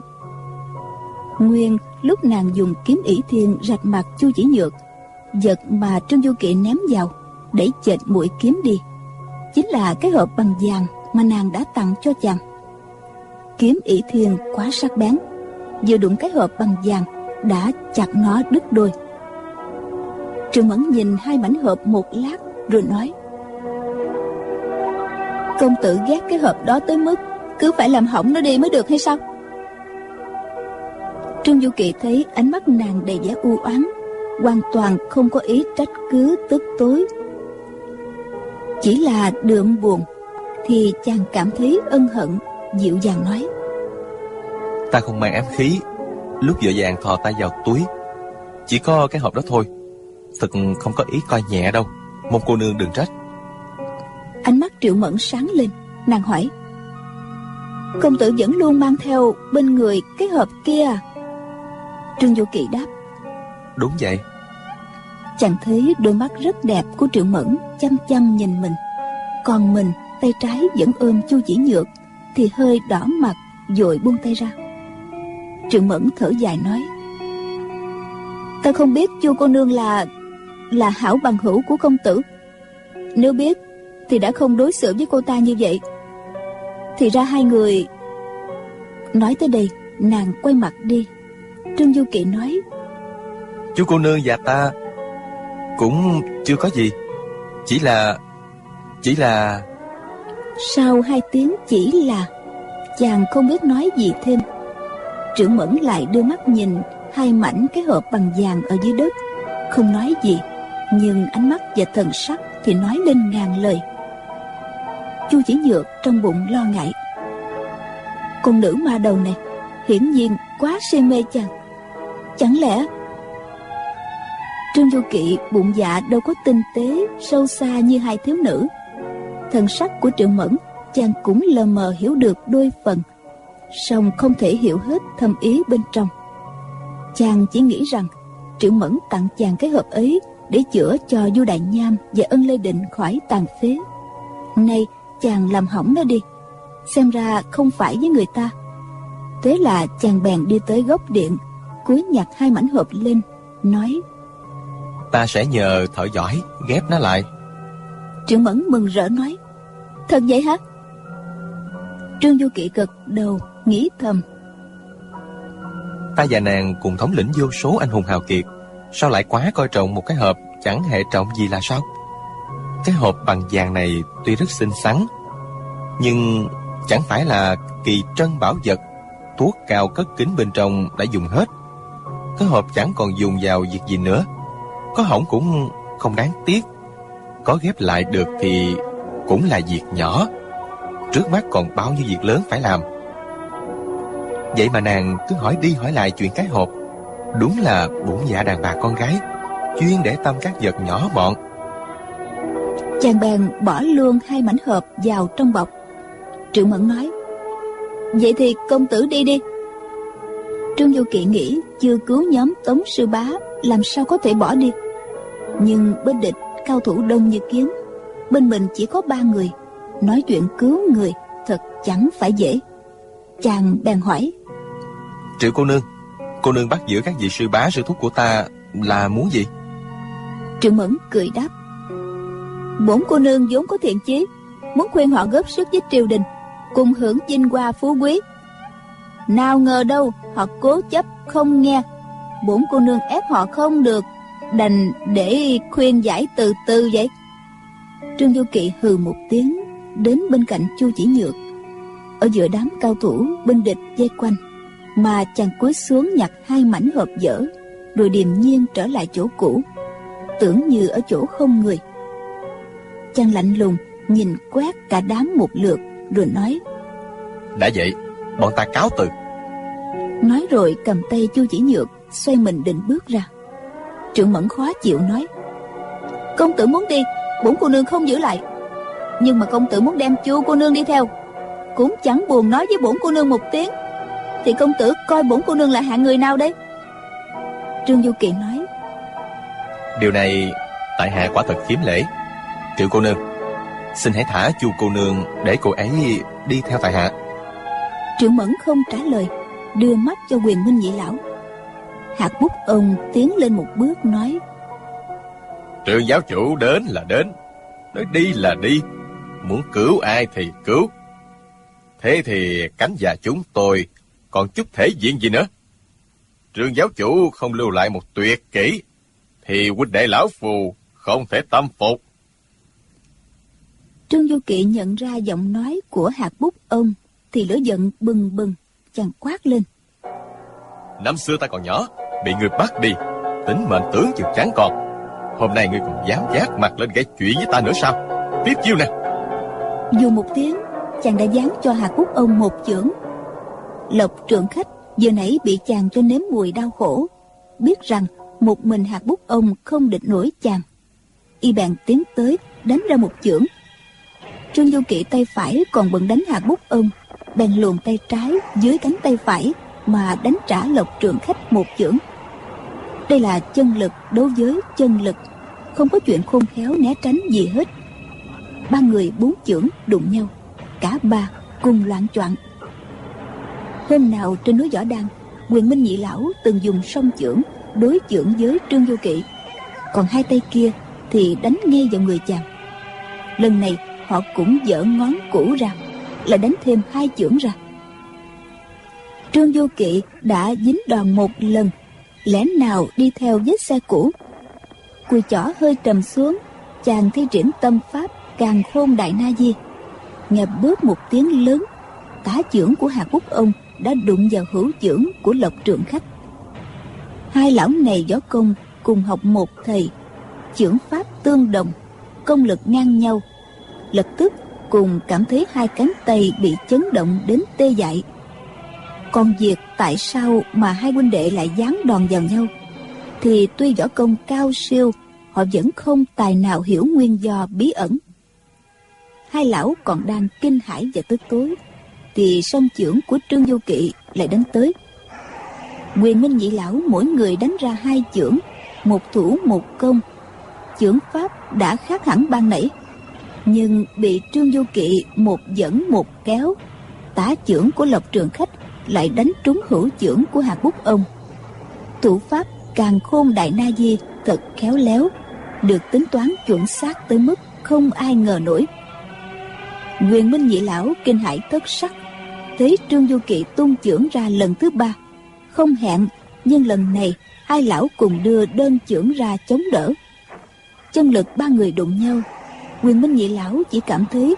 Nguyên lúc nàng dùng kiếm ỷ thiên rạch mặt Chu Chỉ Nhược, vật mà Trương Du Kỵ ném vào để chệch mũi kiếm đi, chính là cái hộp bằng vàng mà nàng đã tặng cho chàng. Kiếm ỷ thiên quá sắc bén, vừa đụng cái hộp bằng vàng đã chặt nó đứt đôi. Triệu Mẫn nhìn 2 mảnh hộp một lát rồi nói: công tử ghét cái hộp đó tới mức cứ phải làm hỏng nó đi mới được hay sao? Trương Du Kỵ thấy ánh mắt nàng đầy vẻ u oán, hoàn toàn không có ý trách cứ tức tối, chỉ là đượm buồn. Thì chàng cảm thấy ân hận, dịu dàng nói: ta không mang ám khí, lúc vội vàng thò tay vào túi, chỉ có cái hộp đó thôi, thực không có ý coi nhẹ đâu, mong cô nương đừng trách. Ánh mắt Triệu Mẫn sáng lên, nàng hỏi: công tử vẫn luôn mang theo bên người cái hộp kia à? Trương Du Kỵ đáp: đúng vậy. Chàng thấy đôi mắt rất đẹp của Triệu Mẫn chăm chăm nhìn mình, còn mình tay trái vẫn ôm Chu Chỉ Nhược thì hơi đỏ mặt, vội buông tay ra. Triệu Mẫn thở dài nói: ta không biết Chu cô nương là hảo bằng hữu của công tử, nếu biết thì đã không đối xử với cô ta như vậy. Thì ra 2 người... Nói tới đây nàng quay mặt đi. Trương Du Kỵ nói: Chú cô nương và ta cũng chưa có gì, chỉ là... Sau 2 tiếng chỉ là, chàng không biết nói gì thêm. Triệu Mẫn lại đưa mắt nhìn 2 mảnh cái hộp bằng vàng ở dưới đất, không nói gì, nhưng ánh mắt và thần sắc thì nói lên ngàn lời. Chu Chỉ Nhược trong bụng lo ngại: con nữ ma đầu này hiển nhiên quá say mê chàng, chẳng lẽ... Trương Du Kỵ bụng dạ đâu có tinh tế sâu xa như 2 thiếu nữ. Thần sắc của Triệu Mẫn chàng cũng lờ mờ hiểu được đôi phần, song không thể hiểu hết thâm ý bên trong. Chàng chỉ nghĩ rằng Triệu Mẫn tặng chàng cái hộp ấy để chữa cho Du Đại Nham và Ân Lê Định khỏi tàn phế. Nay chàng làm hỏng nó đi, xem ra không phải với người ta. Thế là chàng bèn đi tới góc điện, cúi nhặt 2 mảnh hộp lên, nói: ta sẽ nhờ thợ giỏi ghép nó lại. Triệu Mẫn mừng rỡ nói: thật vậy hả? Trương Du Kỵ gật đầu, nghĩ thầm: ta và nàng cùng thống lĩnh vô số anh hùng hào kiệt, sao lại quá coi trọng một cái hộp chẳng hệ trọng gì là sao? Cái hộp bằng vàng này tuy rất xinh xắn, nhưng chẳng phải là kỳ trân bảo vật. Tuốt cao cất kín bên trong đã dùng hết. Cái hộp chẳng còn dùng vào việc gì nữa. Có hỏng cũng không đáng tiếc. Có ghép lại được thì cũng là việc nhỏ. Trước mắt còn bao nhiêu việc lớn phải làm. Vậy mà nàng cứ hỏi đi hỏi lại chuyện cái hộp. Đúng là bụng dạ đàn bà con gái, chuyên để tâm các vật nhỏ mọn. Chàng bèn bỏ luôn 2 mảnh hộp vào trong bọc. Triệu Mẫn nói: vậy thì công tử đi đi. Trương Du Kỵ nghĩ chưa cứu nhóm Tống Sư Bá, làm sao có thể bỏ đi. Nhưng bên địch cao thủ đông như kiến, bên mình chỉ có 3 người, nói chuyện cứu người thật chẳng phải dễ. Chàng bèn hỏi: Triệu cô nương bắt giữ các vị sư bá sư thúc của ta là muốn gì? Triệu Mẫn cười đáp: bổn cô nương vốn có thiện chí, muốn khuyên họ góp sức với triều đình, cùng hưởng vinh hoa phú quý. Nào ngờ đâu họ cố chấp không nghe, bổn cô nương ép họ không được, đành để khuyên giải từ từ vậy. Trương Du Kỵ hừ một tiếng, đến bên cạnh Chu Chỉ Nhược. Ở giữa đám cao thủ bên địch vây quanh, mà chàng cúi xuống nhặt 2 mảnh hộp dở, rồi điềm nhiên trở lại chỗ cũ, tưởng như ở chỗ không người. Chàng lạnh lùng nhìn quét cả đám một lượt, rồi nói: đã vậy, bọn ta cáo từ. Nói rồi cầm tay Chu Chỉ Nhược, xoay mình định bước ra. Triệu Mẫn khó chịu nói: công tử muốn đi, bổn cô nương không giữ lại. Nhưng mà công tử muốn đem Chu cô nương đi theo, cũng chẳng buồn nói với bổn cô nương một tiếng, thì công tử coi bổn cô nương là hạng người nào đấy? Trương Du Kỵ nói: điều này tại hạ quả thật khiếm lễ. Triệu cô nương, xin hãy thả Chu cô nương để cô ấy đi theo tại hạ. Triệu Mẫn không trả lời, đưa mắt cho Quyền Minh Nhị lão. Hạt Bút ông tiến lên một bước nói: Trương giáo chủ đến là đến, nói đi là đi, muốn cứu ai thì cứu. Thế thì cánh già chúng tôi còn chút thể diện gì nữa? Trương giáo chủ không lưu lại một tuyệt kỹ thì huynh đệ lão phù không thể tâm phục. Trương Du Kỵ nhận ra giọng nói của Hạt Bút ông thì lửa giận bừng bừng, chàng quát lên: năm xưa ta còn nhỏ, bị người bắt đi, tính mệnh tướng chừng chẳng còn. Hôm nay ngươi còn dám vác mặt lên gây chuyện với ta nữa sao? Tiếp chiêu nè. Dù một tiếng, chàng đã giáng cho Hạt Bút ông một chưởng. Lộc Trượng Khách vừa nãy bị chàng cho nếm mùi đau khổ, biết rằng một mình Hạt Bút ông không địch nổi chàng, y bèn tiến tới đánh ra một chưởng. Trương Du Kỵ tay phải còn bận đánh Hạt Bút ông, bèn luồn tay trái dưới cánh tay phải mà đánh trả Lộc Trượng Khách một chưởng. Đây là chân lực đấu với chân lực, không có chuyện khôn khéo né tránh gì hết. 3 người 4 chưởng đụng nhau, cả 3 cùng loạng choạng. Hôm nào trên núi Võ Đăng, Quyền Minh Nhị lão từng dùng song chưởng đối chưởng với Trương Du Kỵ, còn 2 tay kia thì đánh ngay vào người chàng. Lần này họ cũng giở ngón cũ ra, lại đánh thêm 2 chưởng ra. Trương Du Kỵ đã dính đòn một lần, lẽ nào đi theo vết xe cũ. Cùi chỏ hơi trầm xuống, chàng thi triển tâm pháp Càn Khôn Đại Na Di. Nghe bước một tiếng lớn, tả chưởng của Hạt Bút ông đã đụng vào hữu chưởng của Lộc Trượng Khách. 2 lão này võ công cùng học một thầy, chưởng pháp tương đồng, công lực ngang nhau. Lập tức cùng cảm thấy 2 cánh tay bị chấn động đến tê dại. Còn việc tại sao mà 2 huynh đệ lại giáng đòn vào nhau, thì tuy võ công cao siêu, họ vẫn không tài nào hiểu nguyên do bí ẩn. 2 lão còn đang kinh hãi và tức tối, thì song chưởng của Trương Du Kỵ lại đánh tới. Quyền Minh Nhị lão mỗi người đánh ra 2 chưởng, một thủ một công. Chưởng pháp đã khác hẳn ban nãy, nhưng bị Trương Du Kỵ một dẫn một kéo, tả chưởng của Lộc Trượng Khách lại đánh trúng hữu chưởng của Hạt Bút ông. Thủ pháp Càn Khôn Đại Na Di thật khéo léo, được tính toán chuẩn xác tới mức không ai ngờ nổi. Quyền Minh Nhị lão kinh hãi thất sắc, thấy Trương Du Kỵ tung chưởng ra lần thứ 3, không hẹn, nhưng lần này 2 lão cùng đưa đơn chưởng ra chống đỡ. Chân lực 3 người đụng nhau, Quyền Minh Nhị lão chỉ cảm thấy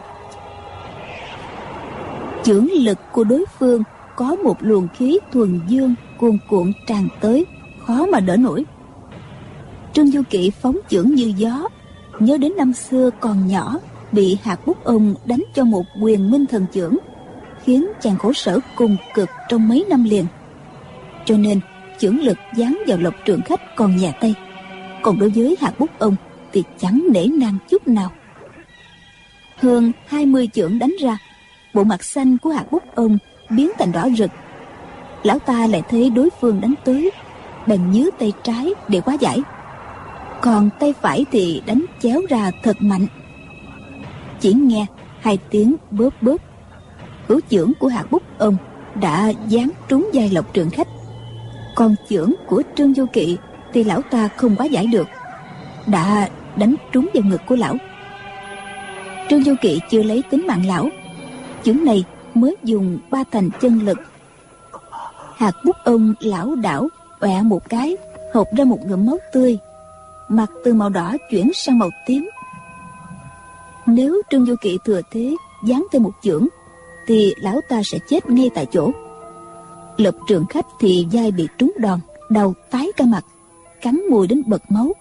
chưởng lực của đối phương có một luồng khí thuần dương cuồn cuộn tràn tới, khó mà đỡ nổi. Trương Du Kỵ phóng chưởng như gió, nhớ đến năm xưa còn nhỏ bị Hạc Bút Ông đánh cho một quyền minh thần chưởng, khiến chàng khổ sở cùng cực trong mấy năm liền. Cho nên chưởng lực giáng vào Lộc Trường Khách còn nhẹ tay, còn đối với Hạc Bút Ông thì chẳng nể nang chút nào. Hơn 20 chưởng đánh ra, bộ mặt xanh của Hạc Bút Ông biến thành đỏ rực. Lão ta lại thấy đối phương đánh tới, bèn nhớ tay trái để hóa giải, còn tay phải thì đánh chéo ra thật mạnh. Chỉ nghe hai tiếng bóp bóp, hữu chưởng của Hạc Bút Ông đã giáng trúng vai Lộc Trường Khách, còn chưởng của Trương Du Kỵ thì lão ta không hóa giải được, đã đánh trúng vào ngực của lão. Trương Du Kỵ chưa lấy tính mạng lão, chưởng này mới dùng 3 thành chân lực. Hạc Bút Ông lão đảo ọe một cái, hộc ra một ngụm máu tươi, mặt từ màu đỏ chuyển sang màu tím. Nếu Trương Du Kỵ thừa thế giáng thêm một chưởng thì lão ta sẽ chết ngay tại chỗ. Lộc Trường Khách thì vai bị trúng đòn, đầu tái cả mặt, cắn mùi đến bật máu.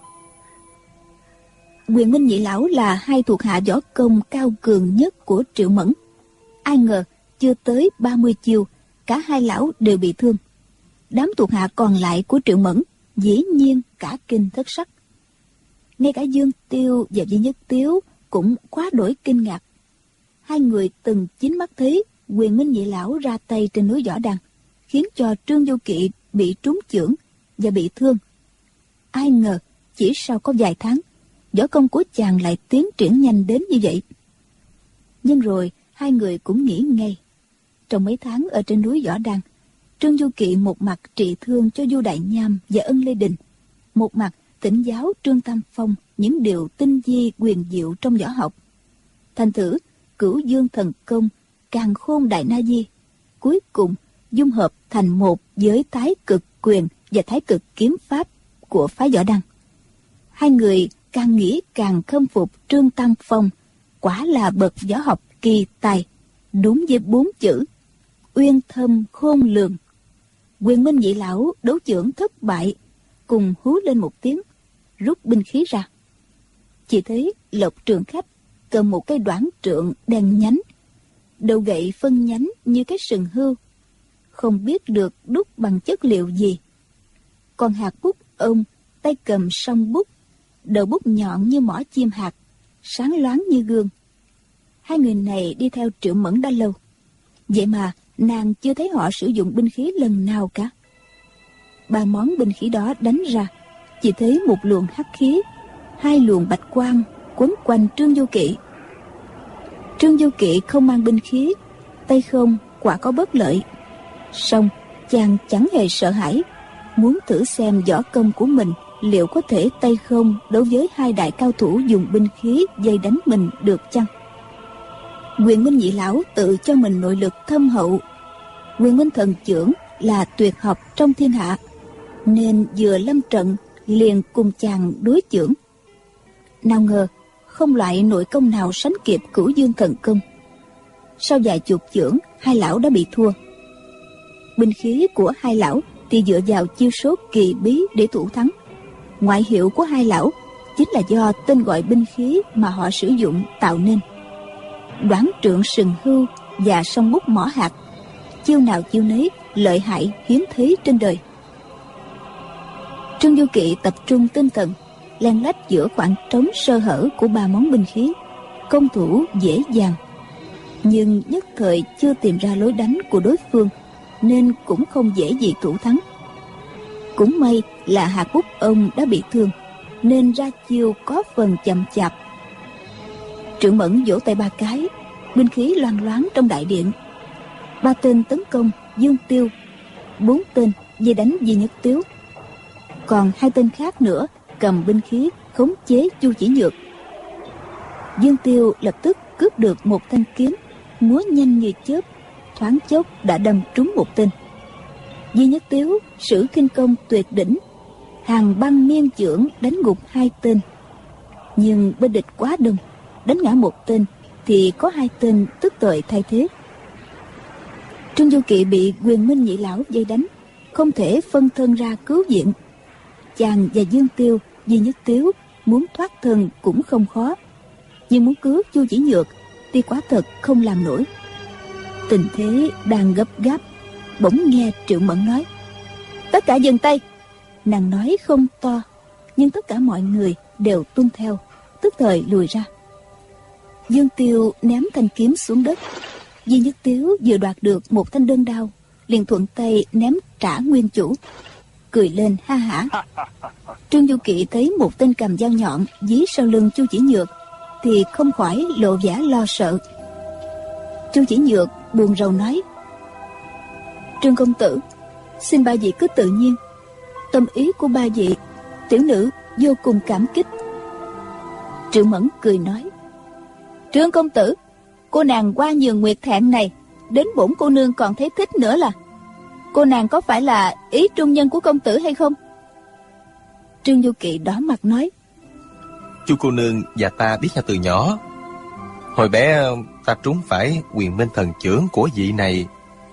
Quyền Minh Nhị lão là hai thuộc hạ võ công cao cường nhất của Triệu Mẫn. Ai ngờ chưa tới 30 chiêu, cả hai lão đều bị thương. Đám thuộc hạ còn lại của Triệu Mẫn dĩ nhiên cả kinh thất sắc. Ngay cả Dương Tiêu và Duy Nhất Tiếu cũng quá đổi kinh ngạc. Hai người từng chính mắt thấy Quyền Minh Nhị lão ra tay trên núi Võ Đăng, khiến cho Trương Du Kỵ bị trúng chưởng và bị thương. Ai ngờ chỉ sau có vài tháng, võ công của chàng lại tiến triển nhanh đến như vậy. Nhưng rồi hai người cũng nghĩ ngay. Trong mấy tháng ở trên núi Võ Đăng, Trương Du Kỵ một mặt trị thương cho Du Đại Nham và Ân Lê Đình, một mặt thỉnh giáo Trương Tam Phong những điều tinh vi quyền diệu trong võ học. Thành thử Cửu Dương Thần Công, Càn Khôn Đại Na Di cuối cùng dung hợp thành một với Thái Cực Quyền và Thái Cực Kiếm Pháp của phái Võ Đăng. Hai người càng nghĩ càng khâm phục Trương Tam Phong, quả là bậc võ học kỳ tài, đúng với 4 chữ uyên thâm khôn lường. Quyền Minh Nhị lão đấu chưởng thất bại, cùng hú lên một tiếng, rút binh khí ra. Chỉ thấy Lộc Trường Khách cầm một cây đoản trượng đen nhánh, đầu gậy phân nhánh như cái sừng hươu, không biết được đúc bằng chất liệu gì. Còn Hạc Bút Ông tay cầm song bút, đầu bút nhọn như mỏ chim hạt, sáng loáng như gương. Hai người này đi theo Triệu Mẫn đã lâu, vậy mà nàng chưa thấy họ sử dụng binh khí lần nào cả. 3 món binh khí đó đánh ra, chỉ thấy một luồng hắc khí, 2 luồng bạch quang quấn quanh Trương Du Kỵ. Trương Du Kỵ không mang binh khí, tay không quả có bất lợi, song chàng chẳng hề sợ hãi, muốn thử xem võ công của mình liệu có thể tay không đối với 2 đại cao thủ dùng binh khí dây đánh mình được chăng. Quyền Minh Nhị lão tự cho mình nội lực thâm hậu, Quyền Minh Thần chưởng là tuyệt học trong thiên hạ, nên vừa lâm trận liền cùng chàng đối chưởng. Nào ngờ không loại nội công nào sánh kịp Cửu Dương Thần Công. Sau vài chục chưởng, hai lão đã bị thua. Binh khí của hai lão thì dựa vào chiêu số kỳ bí để thủ thắng. Ngoại hiệu của hai lão chính là do tên gọi binh khí mà họ sử dụng tạo nên. Đoản trượng sừng hươu và song bút mỏ hạt, chiêu nào chiêu nấy lợi hại hiếm thấy trên đời. Trương Du Kỵ tập trung tinh thần, len lách giữa khoảng trống sơ hở của 3 món binh khí, công thủ dễ dàng, nhưng nhất thời chưa tìm ra lối đánh của đối phương, nên cũng không dễ gì thủ thắng. Cũng may là Hạc Bút Ông đã bị thương, nên ra chiêu có phần chậm chạp. Triệu Mẫn vỗ tay 3 cái, binh khí loang loáng trong đại điện. 3 tên tấn công Dương Tiêu, 4 tên dây đánh Duy Nhất Tiếu, còn 2 tên khác nữa cầm binh khí khống chế Chu Chỉ Nhược. Dương Tiêu lập tức cướp được một thanh kiếm, múa nhanh như chớp, thoáng chốc đã đâm trúng một tên. Duy Nhất Tiếu sử khinh công tuyệt đỉnh, hàng băng miên chưởng đánh gục 2 tên, nhưng bên địch quá đông, đánh ngã một tên thì có 2 tên tức tội thay thế. Trương Du Kỵ bị Quyền Minh nhị lão vây đánh, không thể phân thân ra cứu viện. Chàng và Dương Tiêu, Di Nhất Tiếu muốn thoát thân cũng không khó, nhưng muốn cứu Chu Chỉ Nhược thì quả thật không làm nổi. Tình thế đang gấp gáp, bỗng nghe Triệu Mẫn nói: "Tất cả dừng tay." Nàng nói không to, nhưng tất cả mọi người đều tuân theo, tức thời lùi ra. Dương Tiêu ném thanh kiếm xuống đất. Di Nhất Tiếu vừa đoạt được một thanh đơn đao, liền thuận tay ném trả nguyên chủ, cười lên ha hả. Trương Du Kỵ thấy một tên cầm dao nhọn dí sau lưng Chu Chỉ Nhược thì không khỏi lộ vẻ lo sợ. Chu Chỉ Nhược buồn rầu nói: "Trương công tử, xin ba vị cứ tự nhiên. Tâm ý của ba vị, tiểu nữ vô cùng cảm kích." Triệu Mẫn cười nói: "Trương công tử, cô nàng Hoa Nhường Nguyệt Thẹn này đến bổn cô nương còn thấy thích nữa là. Cô nàng có phải là ý trung nhân của công tử hay không?" Trương Du Kỵ đỏ mặt nói: Chu cô nương và ta biết nhau từ nhỏ. Hồi bé ta trúng phải Quyền Minh thần chưởng của vị này.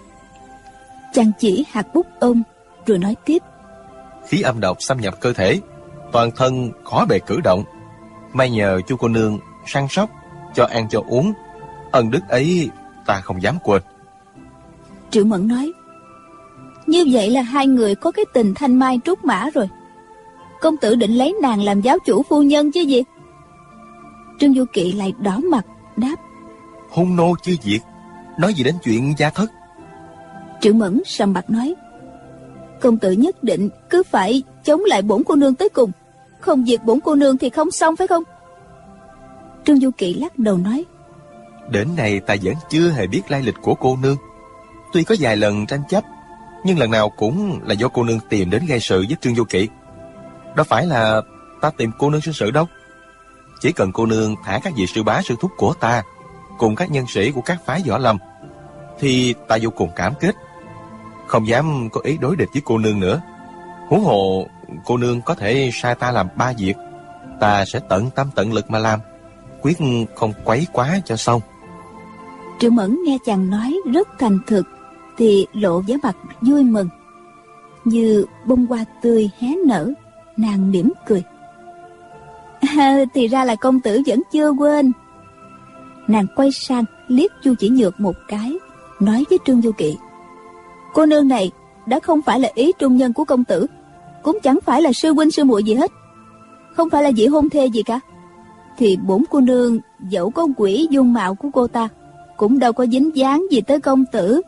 Chàng chỉ hạt bút ôm rồi nói tiếp: Khí âm độc xâm nhập cơ thể, toàn thân khó bề cử động. May nhờ Chu cô nương săn sóc, cho ăn cho uống, ân đức ấy ta không dám quên. Triệu Mẫn nói: "Như vậy là 2 người có cái tình thanh mai trúc mã rồi. Công tử định lấy nàng làm giáo chủ phu nhân chứ gì?" Trương Du Kỵ lại đỏ mặt đáp: Hung nô chưa diệt, nói gì đến chuyện gia thất. Triệu Mẫn sầm mặt nói: "Công tử nhất định cứ phải chống lại bổn cô nương tới cùng, không diệt bổn cô nương thì không xong phải không?" Trương Du Kỵ lắc đầu nói: Đến nay ta vẫn chưa hề biết lai lịch của cô nương. Tuy có vài lần tranh chấp, nhưng lần nào cũng là do cô nương tìm đến gây sự với Trương Du Kỵ. Đâu phải là ta tìm cô nương sinh sự đâu. Chỉ cần cô nương thả các vị sư bá sư thúc của ta cùng các nhân sĩ của các phái võ lâm thì ta vô cùng cảm kích, không dám có ý đối địch với cô nương nữa. Huống hồ cô nương có thể sai ta làm 3 việc, ta sẽ tận tâm tận lực mà làm, quyết không quấy quá cho xong. Triệu Mẫn nghe chàng nói rất thành thực thì lộ vẻ mặt vui mừng, như bông hoa tươi hé nở. Nàng mỉm cười: "Thì ra là công tử vẫn chưa quên." Nàng quay sang liếc Chu Chỉ Nhược một cái, nói với Trương Du Kỵ: "Cô nương này đã không phải là ý trung nhân của công tử, cũng chẳng phải là sư huynh sư muội gì hết, không phải là vị hôn thê gì cả, thì bổn cô nương dẫu có quỷ dung mạo của cô ta cũng đâu có dính dáng gì tới công tử."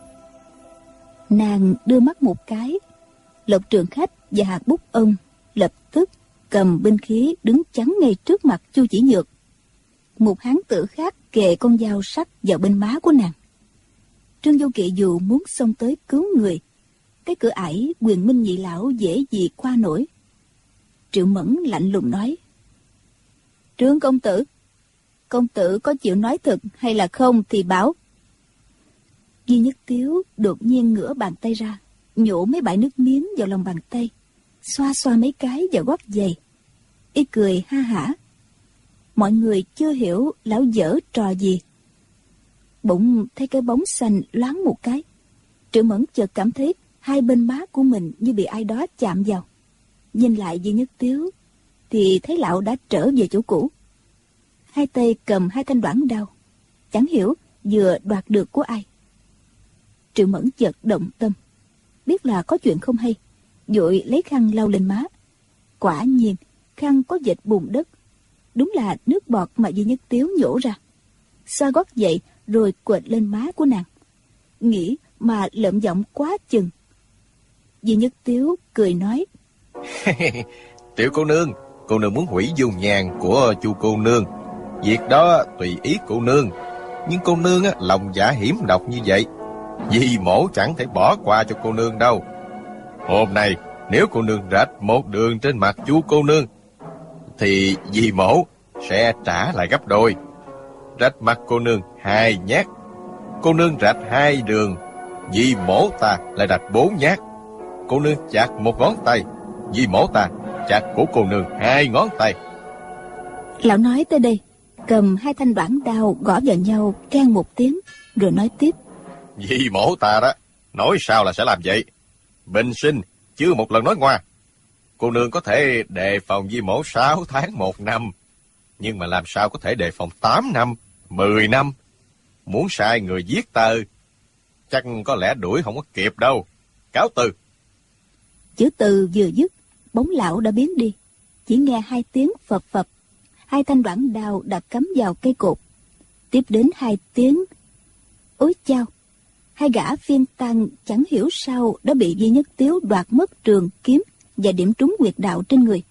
Nàng đưa mắt một cái, Lộc Trường Khách và hạt bút ông lập tức cầm binh khí đứng chắn ngay trước mặt Chu Chỉ Nhược. Một hán tử khác kề con dao sắc vào bên má của nàng. Trương Du Kỵ dù muốn xông tới cứu người, cái cửa ải Quyền Minh nhị lão dễ gì qua nổi. Triệu Mẫn lạnh lùng nói: "Trương công tử có chịu nói thật hay là không thì bảo." Di Nhất Tiếu đột nhiên ngửa bàn tay ra, nhổ mấy bãi nước miếng vào lòng bàn tay, xoa xoa mấy cái vào gót giày. Y cười ha hả. Mọi người chưa hiểu lão giở trò gì. Bỗng thấy cái bóng xanh loáng một cái, Triệu Mẫn chợt cảm thấy 2 bên má của mình như bị ai đó chạm vào. Nhìn lại Di Nhất Tiếu thì thấy lão đã trở về chỗ cũ, 2 tay cầm 2 thanh đoản đao, chẳng hiểu vừa đoạt được của ai. Triệu Mẫn chợt động tâm, biết là có chuyện không hay, vội lấy khăn lau lên má. Quả nhiên khăn có vệt bùn đất, đúng là nước bọt mà Di Nhất Tiếu nhổ ra. Xoa gót dậy rồi quệt lên má của nàng, nghĩ mà lợm giọng quá chừng. Di Nhất Tiếu cười nói: Tiểu cô nương muốn hủy dung nhan của Chu cô nương, việc đó tùy ý cô nương. Nhưng cô nương lòng dạ hiểm độc như vậy, Di mổ chẳng thể bỏ qua cho cô nương đâu. Hôm nay nếu cô nương rạch một đường trên mặt Chu cô nương thì Di mổ sẽ trả lại gấp đôi. Rạch mặt cô nương 2 nhát, cô nương rạch 2 đường, Di mổ ta lại rạch 4 nhát. Cô nương chặt 1 ngón tay, Di mổ ta chặt của cô nương 2 ngón tay. Lão nói tới đây cầm hai thanh đoạn đao gõ vào nhau keng một tiếng, rồi nói tiếp. Di mổ ta đó, nói sao là sẽ làm vậy. Bình sinh, chưa một lần nói ngoa. Cô nương có thể đề phòng Di mổ 6 tháng 1 năm, nhưng mà làm sao có thể đề phòng 8 năm, 10 năm. Muốn sai người giết ta, chắc có lẽ đuổi không có kịp đâu. Cáo từ. Chữ từ vừa dứt, bóng lão đã biến đi. Chỉ nghe hai tiếng phập phập, hai thanh đoạn đao đã cắm vào cây cột. Tiếp đến hai tiếng ối chao. Hai gã phiên tăng chẳng hiểu sao đã bị Di Nhất Tiếu đoạt mất trường kiếm và điểm trúng huyệt đạo trên người.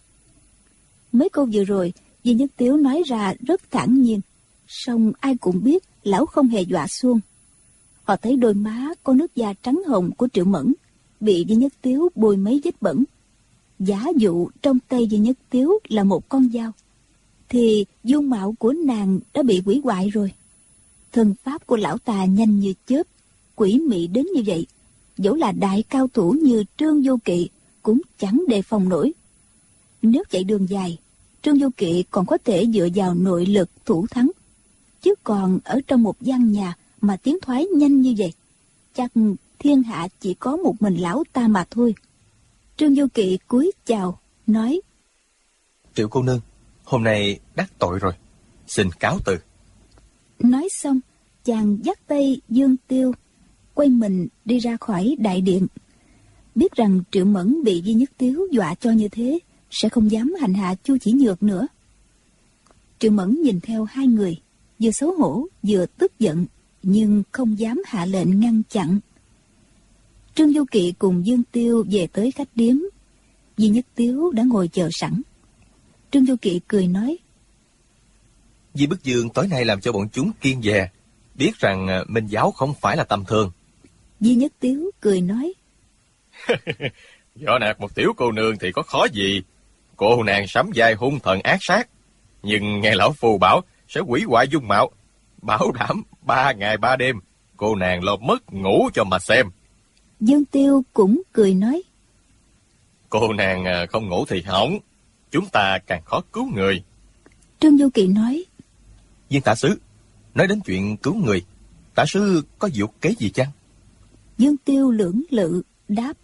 Mấy câu vừa rồi, Di Nhất Tiếu nói ra rất thản nhiên, song ai cũng biết lão không hề dọa xuông. Họ thấy đôi má có nước da trắng hồng của Triệu Mẫn bị Di Nhất Tiếu bôi mấy vết bẩn. Giả dụ trong tay Di Nhất Tiếu là một con dao, thì dung mạo của nàng đã bị hủy hoại rồi. Thân pháp của lão ta nhanh như chớp, quỷ mị đến như vậy, dẫu là đại cao thủ như Trương Vô Kỵ cũng chẳng đề phòng nổi. Nếu chạy đường dài, Trương Vô Kỵ còn có thể dựa vào nội lực thủ thắng, chứ còn ở trong một gian nhà mà tiến thoái nhanh như vậy, chắc thiên hạ chỉ có một mình lão ta mà thôi. Trương Vô Kỵ cúi chào, nói: Triệu cô nương, hôm nay đắc tội rồi, xin cáo từ. Nói xong, chàng dắt tay Dương Tiêu, quay mình đi ra khỏi đại điện. Biết rằng Triệu Mẫn bị Di Nhất Tiếu dọa cho như thế, sẽ không dám hành hạ Chu Chỉ Nhược nữa. Triệu Mẫn nhìn theo hai người, vừa xấu hổ vừa tức giận, nhưng không dám hạ lệnh ngăn chặn. Trương Du Kỵ cùng Dương Tiêu về tới khách điếm. Di Nhất Tiếu đã ngồi chờ sẵn. Trương Du Kỵ cười nói: Di Bức Dương tối nay làm cho bọn chúng kiêng dè, biết rằng Minh Giáo không phải là tầm thường. Di Nhất Tiếu cười nói: Võ nạt một tiểu cô nương thì có khó gì. Cô nàng sắm vai hung thần ác sát, nhưng nghe lão phù bảo sẽ hủy hoại dung mạo. Bảo đảm 3 ngày 3 đêm, cô nàng lo mất ngủ cho mà xem. Dương Tiêu cũng cười nói: Cô nàng không ngủ thì hỏng, chúng ta càng khó cứu người. Trương Du Kỵ nói: Dương tả sứ, nói đến chuyện cứu người, tả sứ có diệu kế gì chăng? Dương Tiêu lưỡng lự đáp: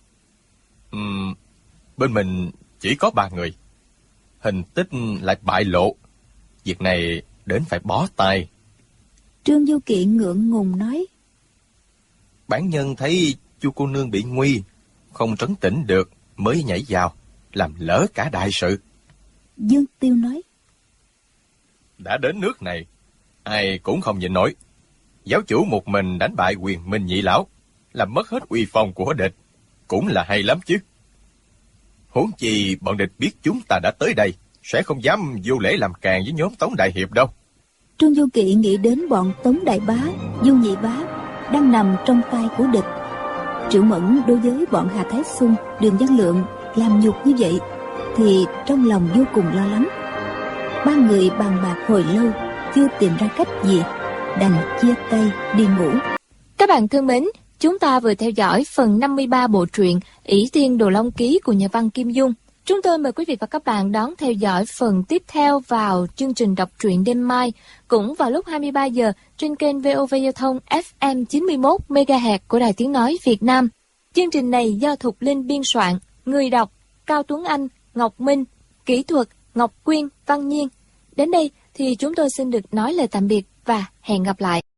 Bên mình chỉ có 3 người, hình tích lại bại lộ, việc này đến phải bó tay. Trương Du Kỵ ngượng ngùng nói: Bản nhân thấy Chu cô nương bị nguy, không trấn tĩnh được mới nhảy vào, làm lỡ cả đại sự. Dương Tiêu nói: Đã đến nước này, ai cũng không nhịn nổi. Giáo chủ một mình đánh bại Quyền Minh nhị lão, làm mất hết uy phong của địch, cũng là hay lắm chứ. Huống chi bọn địch biết chúng ta đã tới đây, sẽ không dám vô lễ làm càng với nhóm Tống Đại Hiệp đâu. Trương Du Kỵ nghĩ đến bọn Tống Đại Bá, Du Nhị Bá đang nằm trong tay của địch. Triệu Mẫn đối với bọn Hà Thái Xuân, Đường Văn Lượng làm nhục như vậy, thì trong lòng vô cùng lo lắng. Ba người bàn bạc hồi lâu, chưa tìm ra cách gì, đành chia tay đi ngủ. Các bạn thân mến, chúng ta vừa theo dõi phần 53 bộ truyện Ỷ Thiên Đồ Long Ký của nhà văn Kim Dung. Chúng tôi mời quý vị và các bạn đón theo dõi phần tiếp theo vào chương trình đọc truyện đêm mai, cũng vào lúc 23 giờ trên kênh VOV Giao thông FM 91 MHz của Đài Tiếng Nói Việt Nam. Chương trình này do Thục Linh biên soạn, người đọc Cao Tuấn Anh, Ngọc Minh, kỹ thuật Ngọc Quyên, Văn Nhiên. Đến đây thì chúng tôi xin được nói lời tạm biệt và hẹn gặp lại.